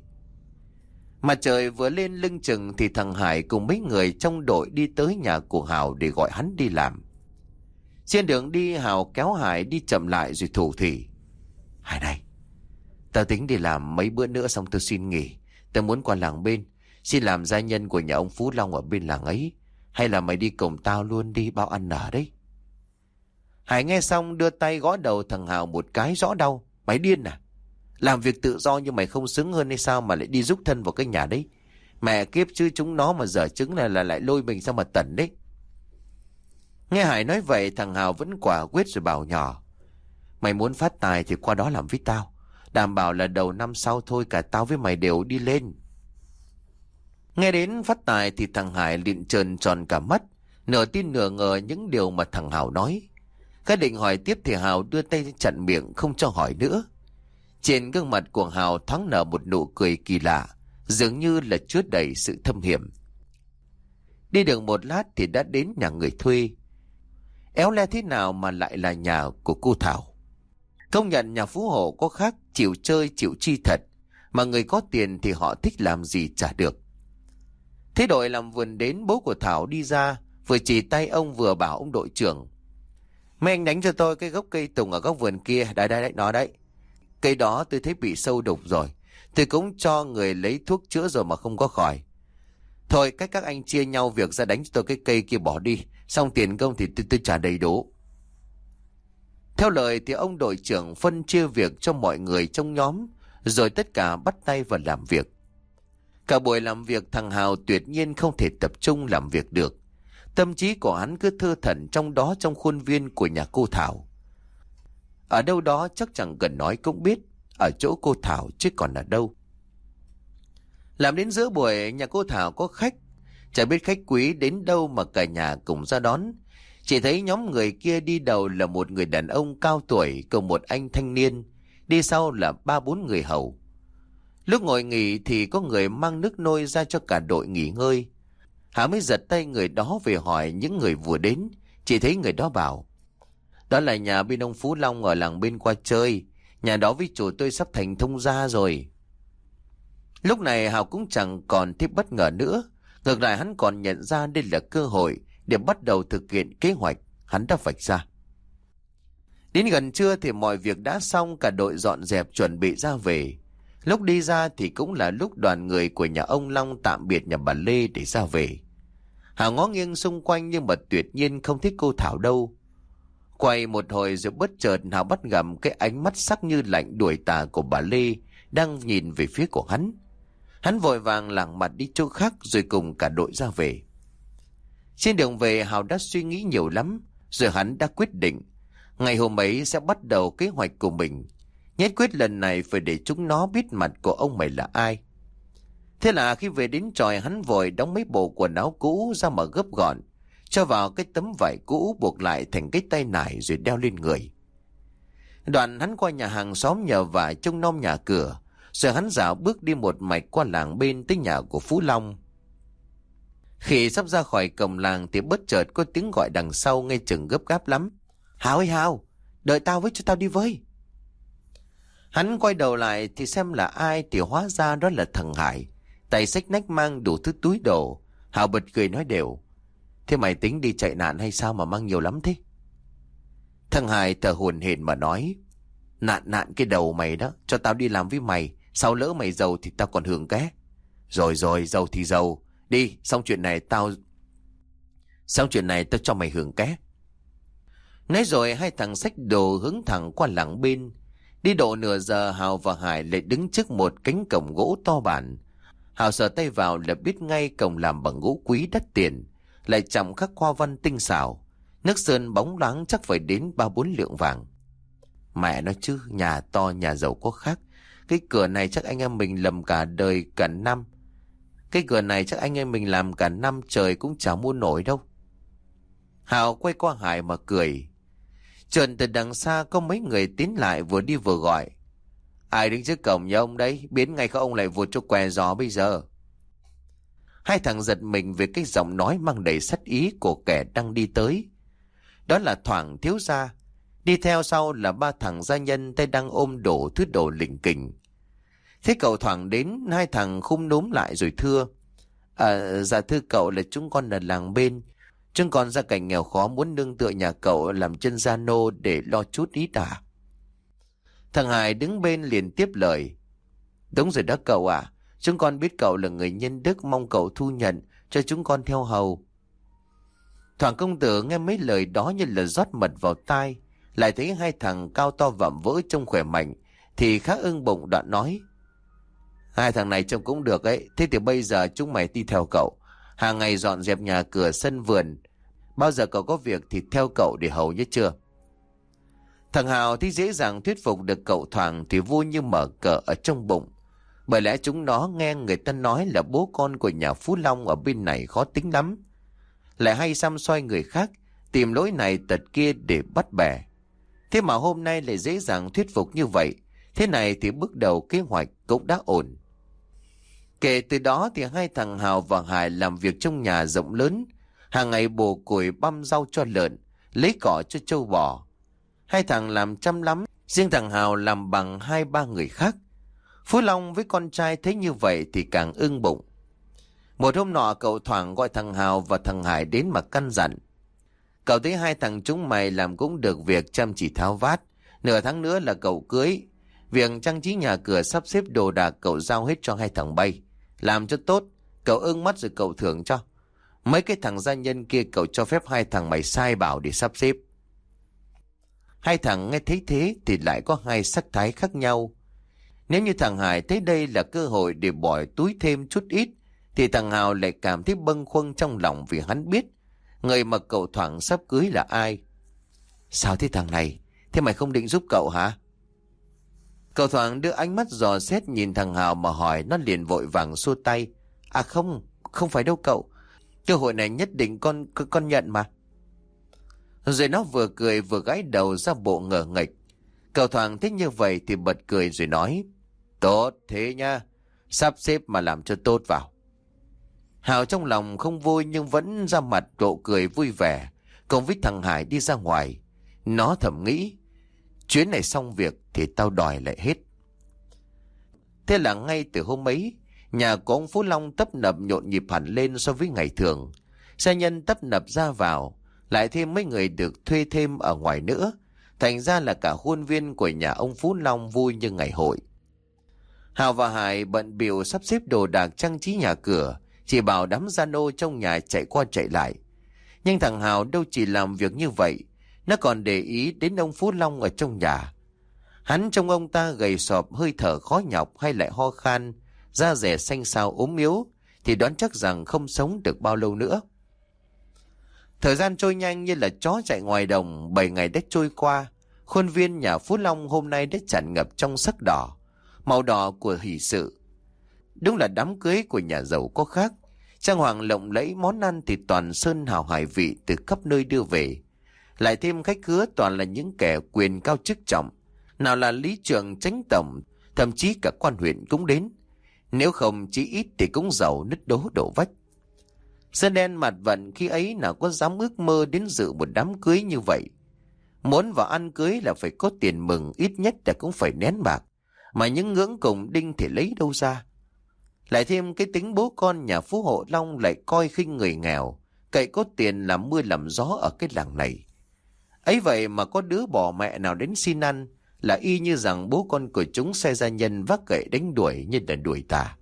A: Mặt trời vừa lên lưng chừng thì thằng Hải cùng mấy người trong đội đi tới nhà của Hào để gọi hắn đi làm. Trên đường đi Hào kéo Hải đi chậm lại rồi thủ thỉ: Hải này, tao tính đi làm mấy bữa nữa xong tôi xin nghỉ. Tao muốn qua làng bên, xin làm gia nhân của nhà ông Phú Long ở bên làng ấy. Hay là mày đi cùng tao luôn đi, bao ăn ở đấy. Hải nghe xong đưa tay gõ đầu thằng Hào một cái rõ đau: Mày điên à? Làm việc tự do như mày không xứng hơn hay sao mà lại đi giúp thân vào cái nhà đấy? Mẹ kiếp chứ, chúng nó mà dở chứng là lại lôi mình sang mà tẩn đấy. Nghe Hải nói vậy, thằng Hào vẫn quả quyết rồi bảo nhỏ: Mày muốn phát tài thì qua đó làm với tao. Đảm bảo là đầu năm sau thôi cả tao với mày đều đi lên. Nghe đến phát tài thì thằng Hải liền trợn tròn cả mắt, nửa tin nửa ngờ những điều mà thằng Hào nói. Cái định hỏi tiếp thì Hào đưa tay chặn miệng không cho hỏi nữa. Trên gương mặt của Hào thoáng nở một nụ cười kỳ lạ, dường như là chứa đầy sự thâm hiểm. Đi được một lát thì đã đến nhà người thuê. Éo le thế nào mà lại là nhà của cô Thảo. Công nhận nhà phú hộ có khác, chịu chơi chịu chi thật, mà người có tiền thì họ thích làm gì chả được. Thế đội làm vườn đến, bố của Thảo đi ra, vừa chỉ tay ông vừa bảo ông đội trưởng: Mấy anh đánh cho tôi cái gốc cây tùng ở góc vườn kia, đấy, nó đấy. Cây đó tôi thấy bị sâu đục rồi, tôi cũng cho người lấy thuốc chữa rồi mà không có khỏi. Thôi cách các anh chia nhau việc ra đánh cho tôi cái cây kia bỏ đi, xong tiền công thì tôi trả đầy đủ. Theo lời thì ông đội trưởng phân chia việc cho mọi người trong nhóm, rồi tất cả bắt tay vào làm việc. Cả buổi làm việc thằng Hào tuyệt nhiên không thể tập trung làm việc được. Tâm trí của hắn cứ thơ thẩn trong đó, trong khuôn viên của nhà cô Thảo. Ở đâu đó chắc chẳng cần nói cũng biết, ở chỗ cô Thảo chứ còn ở đâu. Làm đến giữa buổi, nhà cô Thảo có khách. Chả biết khách quý đến đâu mà cả nhà cùng ra đón. Chỉ thấy nhóm người kia đi đầu là một người đàn ông cao tuổi cùng một anh thanh niên, đi sau là 3-4 người hầu. Lúc ngồi nghỉ thì có người mang nước nôi ra cho cả đội nghỉ ngơi. Hà mới giật tay người đó về hỏi những người vừa đến. Chỉ thấy người đó bảo: Đó là nhà bên ông Phú Long ở làng bên qua chơi. Nhà đó với chủ tôi sắp thành thông gia rồi. Lúc này Hào cũng chẳng còn thêm bất ngờ nữa. Ngược lại hắn còn nhận ra đây là cơ hội để bắt đầu thực hiện kế hoạch hắn đã vạch ra. Đến gần trưa thì mọi việc đã xong, cả đội dọn dẹp chuẩn bị ra về. Lúc đi ra thì cũng là lúc đoàn người của nhà ông Long tạm biệt nhà bà Lê để ra về. Hào ngó nghiêng xung quanh nhưng mà tuyệt nhiên không thấy cô Thảo đâu. Quay một hồi rồi bất chợt Hào bắt gặp cái ánh mắt sắc như lạnh đuổi tà của bà Lê đang nhìn về phía của hắn. Hắn vội vàng lảng mặt đi chỗ khác rồi cùng cả đội ra về. Trên đường về Hào đã suy nghĩ nhiều lắm, rồi hắn đã quyết định ngày hôm ấy sẽ bắt đầu kế hoạch của mình. Nhất quyết lần này phải để chúng nó biết mặt của ông mày là ai. Thế là khi về đến tròi, hắn vội đóng mấy bộ quần áo cũ ra mà gấp gọn, cho vào cái tấm vải cũ buộc lại thành cái tay nải rồi đeo lên người. Đoạn hắn qua nhà hàng xóm nhờ vải trông nom nhà cửa, rồi hắn dạo bước đi một mạch qua làng bên tới nhà của Phú Long. Khi sắp ra khỏi cổng làng thì bất chợt có tiếng gọi đằng sau nghe chừng gấp gáp lắm. Hào ơi Hào, đợi tao với, cho tao đi với. Hắn quay đầu lại thì xem là ai thì hóa ra đó là thằng Hải, tay xách nách mang đủ thứ túi đồ. Hào bật cười nói đều: Thế mày tính đi chạy nạn hay sao mà mang nhiều lắm thế? Thằng Hải thở hổn hển mà nói: Nạn cái đầu mày đó, cho tao đi làm với mày, sau lỡ mày giàu thì tao còn hưởng ké. Rồi giàu thì giàu, đi, xong chuyện này tao cho mày hưởng ké. Nói rồi hai thằng xách đồ hướng thẳng qua làng bên. Đi độ nửa giờ Hào và Hải lại đứng trước một cánh cổng gỗ to bản. Hào sờ tay vào là biết ngay cổng làm bằng gỗ quý đắt tiền, lại chạm khắc hoa văn tinh xảo, nước sơn bóng loáng chắc phải đến 3-4 lượng vàng. Mẹ nói chứ, nhà to nhà giàu có khác. Cái cửa này chắc anh em mình lầm cả đời cả năm. Cái cửa này chắc anh em mình làm cả năm trời cũng chả mua nổi đâu. Hào quay qua Hải mà cười. Chợt từ đằng xa có mấy người tiến lại vừa đi vừa gọi: Ai đứng trước cổng nhà ông đấy, biến ngay các ông lại vụt cho què gió bây giờ. Hai thằng giật mình về cái giọng nói mang đầy sát ý của kẻ đang đi tới. Đó là Thoảng thiếu gia. Đi theo sau là ba thằng gia nhân tay đang ôm đổ thứ đồ lỉnh kỉnh. Thế cậu Thoảng đến, hai thằng khum núm lại rồi thưa: Dạ thưa cậu, là chúng con là làng bên. Chúng con ra cảnh nghèo khó muốn nương tựa nhà cậu làm chân gia nô để lo chút ít à. Thằng Hải đứng bên liền tiếp lời: Đúng rồi đó cậu à, chúng con biết cậu là người nhân đức, mong cậu thu nhận cho chúng con theo hầu. Thoảng công tử nghe mấy lời đó như là rót mật vào tai, lại thấy hai thằng cao to vạm vỡ trông khỏe mạnh thì khá ưng bụng, đoạn nói: Hai thằng này trông cũng được ấy, thế thì bây giờ chúng mày đi theo cậu, hàng ngày dọn dẹp nhà cửa sân vườn, bao giờ cậu có việc thì theo cậu để hầu nhé chưa. Thằng Hào thì dễ dàng thuyết phục được cậu Thoảng thì vui như mở cờ ở trong bụng. Bởi lẽ chúng nó nghe người ta nói là bố con của nhà Phú Long ở bên này khó tính lắm, lại hay săm soi người khác, tìm lỗi này tật kia để bắt bẻ. Thế mà hôm nay lại dễ dàng thuyết phục như vậy. Thế này thì bước đầu kế hoạch cũng đã ổn. Kể từ đó thì hai thằng Hào và Hải làm việc trong nhà rộng lớn, hàng ngày bổ củi băm rau cho lợn, lấy cỏ cho trâu bò. Hai thằng làm chăm lắm, riêng thằng Hào làm bằng 2-3 người khác. Phú Long với con trai thấy như vậy thì càng ưng bụng. Một hôm nọ cậu Thoảng gọi thằng Hào và thằng Hải đến mà căn dặn: Cậu thấy hai thằng chúng mày làm cũng được việc, chăm chỉ tháo vát. Nửa tháng nữa là cậu cưới. Việc trang trí nhà cửa sắp xếp đồ đạc cậu giao hết cho hai thằng bay. Làm cho tốt, cậu ưng mắt rồi cậu thưởng cho. Mấy cái thằng gia nhân kia cậu cho phép hai thằng mày sai bảo để sắp xếp. Hai thằng nghe thấy thế thì lại có hai sắc thái khác nhau. Nếu như thằng Hải thấy đây là cơ hội để bỏ túi thêm chút ít, thì thằng Hào lại cảm thấy bâng khuâng trong lòng, vì hắn biết người mà cậu Thoảng sắp cưới là ai. Sao thế thằng này? Thế mày không định giúp cậu hả? Cậu Thoảng đưa ánh mắt dò xét nhìn thằng Hào mà hỏi, nó liền vội vàng xua tay: Không phải đâu cậu. Cơ hội này nhất định con nhận mà. Rồi nó vừa cười vừa gãi đầu ra bộ ngờ nghệch. Cậu Thoảng thích như vậy thì bật cười rồi nói: Tốt thế nha, sắp xếp mà làm cho tốt vào. Hào trong lòng không vui nhưng vẫn ra mặt độ cười vui vẻ, cùng với thằng Hải đi ra ngoài. Nó thầm nghĩ: chuyến này xong việc thì tao đòi lại hết. Thế là ngay từ hôm ấy, nhà của ông Phú Long tấp nập nhộn nhịp hẳn lên so với ngày thường. Xe nhân tấp nập ra vào, lại thêm mấy người được thuê thêm ở ngoài nữa. Thành ra là cả khuôn viên của nhà ông Phú Long vui như ngày hội. Hào và Hải bận bịu sắp xếp đồ đạc trang trí nhà cửa, chỉ bảo đám gia nô trong nhà chạy qua chạy lại. Nhưng thằng Hào đâu chỉ làm việc như vậy, nó còn để ý đến ông Phú Long ở trong nhà. Hắn trông ông ta gầy sọp, hơi thở khó nhọc hay lại ho khan, da dẻ xanh xao ốm yếu, thì đoán chắc rằng không sống được bao lâu nữa. Thời gian trôi nhanh như là chó chạy ngoài đồng. 7 ngày đã trôi qua. Khuôn viên nhà Phú Long hôm nay đã tràn ngập trong sắc đỏ, màu đỏ của hỷ sự. Đúng là đám cưới của nhà giàu có khác. Trang hoàng lộng lẫy, món ăn thì toàn sơn hào hải vị từ khắp nơi đưa về. Lại thêm khách khứa toàn là những kẻ quyền cao chức trọng. Nào là lý trưởng, chánh tổng, thậm chí cả quan huyện cũng đến. Nếu không chí ít thì cũng giàu nứt đố đổ vách. Sơn đen mặt vận khi ấy nào có dám ước mơ đến dự một đám cưới như vậy. Muốn vào ăn cưới là phải có tiền mừng, ít nhất là cũng phải nén bạc. Mà những ngưỡng cùng đinh thì lấy đâu ra. Lại thêm cái tính bố con nhà Phú Hộ Long lại coi khinh người nghèo, cậy có tiền làm mưa làm gió ở cái làng này. Ấy vậy mà có đứa bỏ mẹ nào đến xin ăn là y như rằng bố con của chúng xe gia nhân vác gậy đánh đuổi như là đuổi tà.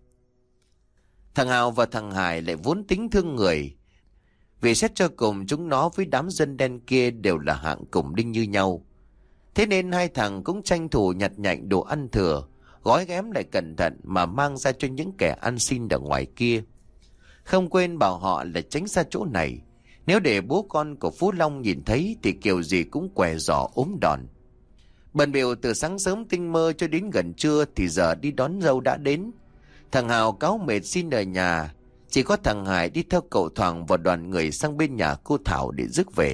A: Thằng Hào và thằng Hải lại vốn tính thương người, vì xét cho cùng chúng nó với đám dân đen kia đều là hạng cùng đinh như nhau. Thế nên hai thằng cũng tranh thủ nhặt nhạnh đồ ăn thừa, gói ghém lại cẩn thận mà mang ra cho những kẻ ăn xin ở ngoài kia. Không quên bảo họ là tránh xa chỗ này, nếu để bố con của Phú Long nhìn thấy thì kiểu gì cũng què giỏ ốm đòn. Bận bịu từ sáng sớm tinh mơ cho đến gần trưa thì giờ đi đón dâu đã đến. Thằng Hào cáu mệt xin ở nhà, chỉ có thằng Hải đi theo cậu Thoảng và đoàn người sang bên nhà cô Thảo để rước về.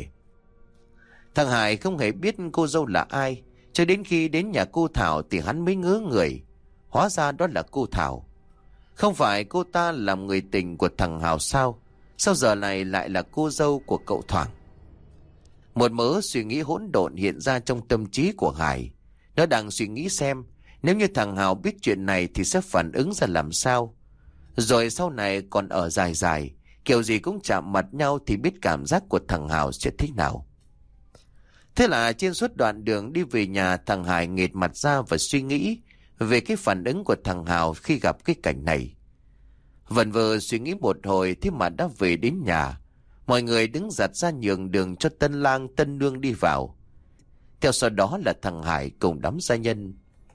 A: Thằng Hải không hề biết cô dâu là ai, cho đến khi đến nhà cô Thảo thì hắn mới ngớ người. Hóa ra đó là cô Thảo. Không phải cô ta làm người tình của thằng Hào sao? Sao giờ này lại là cô dâu của cậu Thoảng? Một mớ suy nghĩ hỗn độn hiện ra trong tâm trí của Hải. Nó đang suy nghĩ xem nếu như thằng Hào biết chuyện này thì sẽ phản ứng ra làm sao. Rồi sau này còn ở dài dài, kiểu gì cũng chạm mặt nhau thì biết cảm giác của thằng Hào sẽ thế nào. Thế là trên suốt đoạn đường đi về nhà, thằng Hải nghệt mặt ra và suy nghĩ về cái phản ứng của thằng Hào khi gặp cái cảnh này. Vẩn vơ suy nghĩ một hồi thế mà đã về đến nhà. Mọi người đứng giặt ra nhường đường cho tân lang tân nương đi vào. Theo sau đó là thằng Hải cùng đám gia nhân.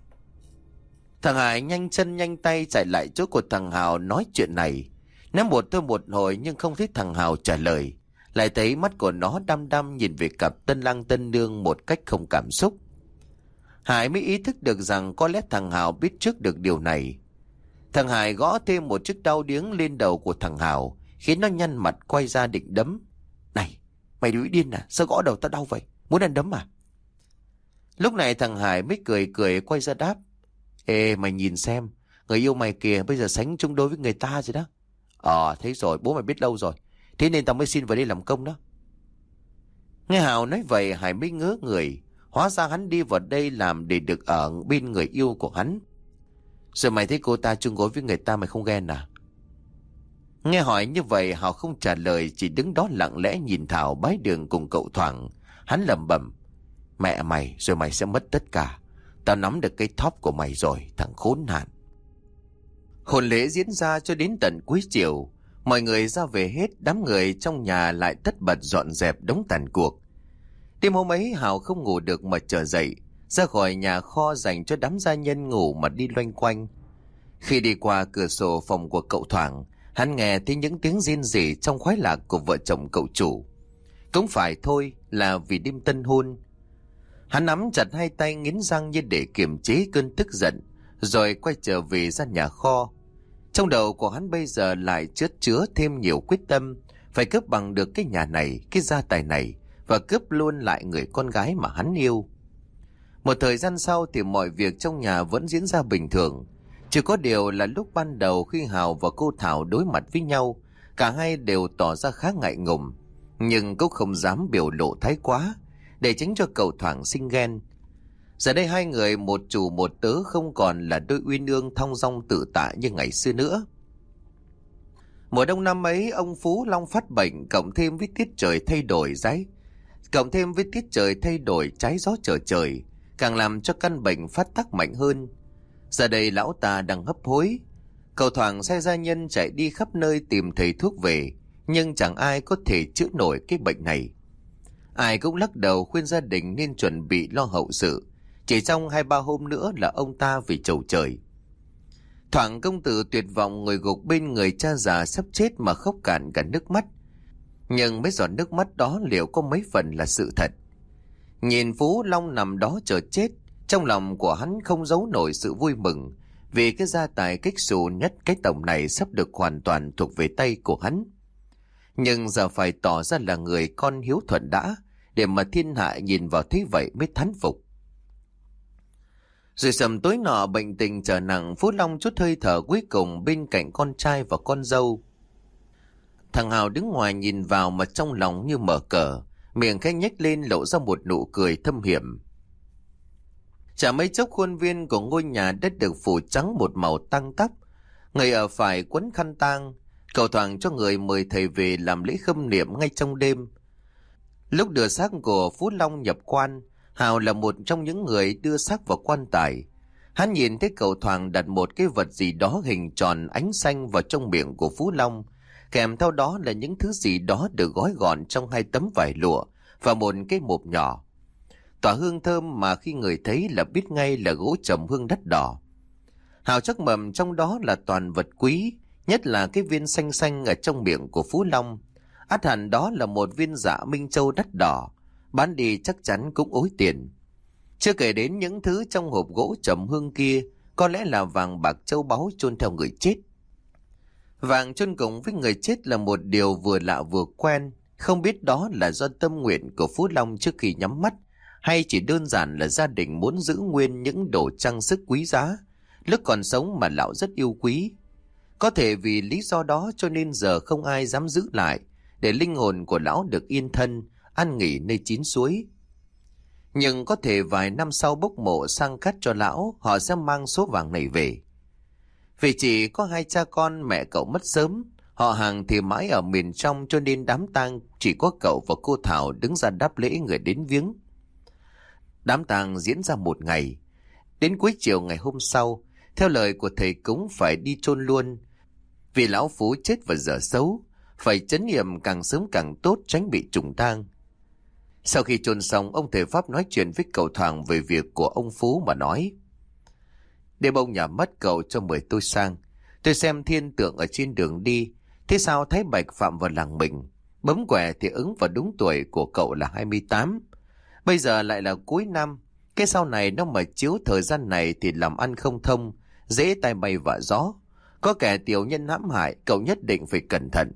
A: Thằng Hải nhanh chân nhanh tay chạy lại chỗ của thằng Hào nói chuyện này. Nó một thôi một hồi nhưng không thấy thằng Hào trả lời. Lại thấy mắt của nó đăm đăm nhìn về cặp tân lang tân nương một cách không cảm xúc. Hải mới ý thức được rằng có lẽ thằng Hào biết trước được điều này. Thằng Hải gõ thêm một chiếc đao điếng lên đầu của thằng Hào, khiến nó nhăn mặt quay ra định đấm. Này, mày đuổi điên à? Sao gõ đầu tao đau vậy? Muốn ăn đấm à? Lúc này thằng Hải mới cười cười quay ra đáp. Ê, mày nhìn xem, người yêu mày kìa bây giờ sánh chung đối với người ta rồi đó. Thấy rồi, bố mày biết lâu rồi. Thế nên tao mới xin vào đây làm công đó. Nghe Hào nói vậy, Hải mới ngớ người. Hóa ra hắn đi vào đây làm để được ở bên người yêu của hắn. Rồi mày thấy cô ta chung gối với người ta mày không ghen à? Nghe hỏi như vậy, Hào không trả lời, chỉ đứng đó lặng lẽ nhìn Thảo bái đường cùng cậu Thoảng. Hắn lẩm bẩm. Mẹ mày, rồi mày sẽ mất tất cả. Tao nắm được cái thóp của mày rồi, thằng khốn nạn. Hôn lễ diễn ra cho đến tận cuối chiều. Mọi người ra về hết, đám người trong nhà lại tất bật dọn dẹp đống tàn cuộc. Đêm hôm ấy Hào không ngủ được mà trở dậy, ra khỏi nhà kho dành cho đám gia nhân ngủ mà đi loanh quanh. Khi đi qua cửa sổ phòng của cậu Thoảng, hắn nghe thấy những tiếng rên rỉ trong khoái lạc của vợ chồng cậu chủ. Cũng phải thôi, là vì đêm tân hôn. Hắn nắm chặt hai tay nghiến răng như để kiềm chế cơn tức giận, rồi quay trở về ra nhà kho. Trong đầu của hắn bây giờ lại chất chứa thêm nhiều quyết tâm, phải cướp bằng được cái nhà này, cái gia tài này, và cướp luôn lại người con gái mà hắn yêu. Một thời gian sau thì mọi việc trong nhà vẫn diễn ra bình thường. Chỉ có điều là lúc ban đầu khi Hào và cô Thảo đối mặt với nhau, cả hai đều tỏ ra khá ngại ngùng, nhưng cũng không dám biểu lộ thái quá, để tránh cho cậu Thoảng sinh ghen. Giờ đây hai người một chủ một tớ không còn là đôi uyên ương thong dong tự tại như ngày xưa nữa. Mùa đông năm ấy, ông Phú Long phát bệnh, cộng thêm với tiết trời thay đổi ráy, Cộng thêm với tiết trời thay đổi trái gió trở trời, càng làm cho căn bệnh phát tác mạnh hơn. Giờ đây lão ta đang hấp hối. Cậu thoảng sai gia nhân chạy đi khắp nơi tìm thầy thuốc về, nhưng chẳng ai có thể chữa nổi cái bệnh này. Ai cũng lắc đầu khuyên gia đình nên chuẩn bị lo hậu sự. Chỉ trong 2-3 hôm nữa là ông ta về chầu trời. Thoảng công tử tuyệt vọng ngồi gục bên người cha già sắp chết mà khóc cạn cả nước mắt. Nhưng mấy giọt nước mắt đó liệu có mấy phần là sự thật? Nhìn Phú Long nằm đó chờ chết, trong lòng của hắn không giấu nổi sự vui mừng, vì cái gia tài kích xù nhất cái tổng này sắp được hoàn toàn thuộc về tay của hắn. Nhưng giờ phải tỏ ra là người con hiếu thuận đã, để mà thiên hạ nhìn vào thế vậy mới thán phục. Rồi sầm tối nọ bệnh tình trở nặng, Phú Long chút hơi thở cuối cùng bên cạnh con trai và con dâu. Thằng Hào đứng ngoài nhìn vào mà trong lòng như mở cờ, miệng khẽ nhếch lên lộ ra một nụ cười thâm hiểm. Chả mấy chốc khuôn viên của ngôi nhà đất được phủ trắng một màu tang tóc. Người ở phải quấn khăn tang, cầu thoảng cho người mời thầy về làm lễ khâm niệm ngay trong đêm. Lúc đưa xác của Phú Long nhập quan, Hào là một trong những người đưa xác vào quan tài. Hắn nhìn thấy cầu thoảng đặt một cái vật gì đó hình tròn ánh xanh vào trong miệng của Phú Long, kèm theo đó là những thứ gì đó được gói gọn trong 2 tấm vải lụa và một cái hộp nhỏ. Tỏa hương thơm mà khi người thấy là biết ngay là gỗ trầm hương đắt đỏ. Hào chắc mầm trong đó là toàn vật quý, nhất là cái viên xanh xanh ở trong miệng của Phú Long. Ắt hẳn đó là một viên dạ Minh Châu đắt đỏ, bán đi chắc chắn cũng ối tiền. Chưa kể đến những thứ trong hộp gỗ trầm hương kia, có lẽ là vàng bạc châu báu chôn theo người chết. Vàng chôn cùng với người chết là một điều vừa lạ vừa quen, không biết đó là do tâm nguyện của Phú Long trước khi nhắm mắt, hay chỉ đơn giản là gia đình muốn giữ nguyên những đồ trang sức quý giá, lúc còn sống mà lão rất yêu quý. Có thể vì lý do đó cho nên giờ không ai dám giữ lại, để linh hồn của lão được yên thân, an nghỉ nơi chín suối. Nhưng có thể vài năm sau bốc mộ sang cắt cho lão, họ sẽ mang số vàng này về. Vì chỉ có 2 cha con, mẹ cậu mất sớm, họ hàng thì mãi ở miền trong, cho nên đám tang chỉ có cậu và cô Thảo đứng ra đáp lễ người đến viếng. Đám tang diễn ra 1 ngày. Đến cuối chiều ngày hôm sau, theo lời của thầy cúng phải đi chôn luôn, vì lão Phú chết vào giờ xấu, phải trấn yểm càng sớm càng tốt, tránh bị trùng tang. Sau khi chôn xong, ông thầy Pháp nói chuyện với cậu Thoảng về việc của ông Phú mà nói: "Đêm ông nhà mất, cậu cho mời tôi sang. Tôi xem thiên tượng ở trên đường đi, thế sao thấy Bạch phạm vào làng mình. Bấm quẻ thì ứng vào đúng tuổi của cậu là 28. Bây giờ lại là cuối năm, cái sau này nó mà chiếu thời gian này thì làm ăn không thông, dễ tai bay vạ gió. Có kẻ tiểu nhân hãm hại, cậu nhất định phải cẩn thận."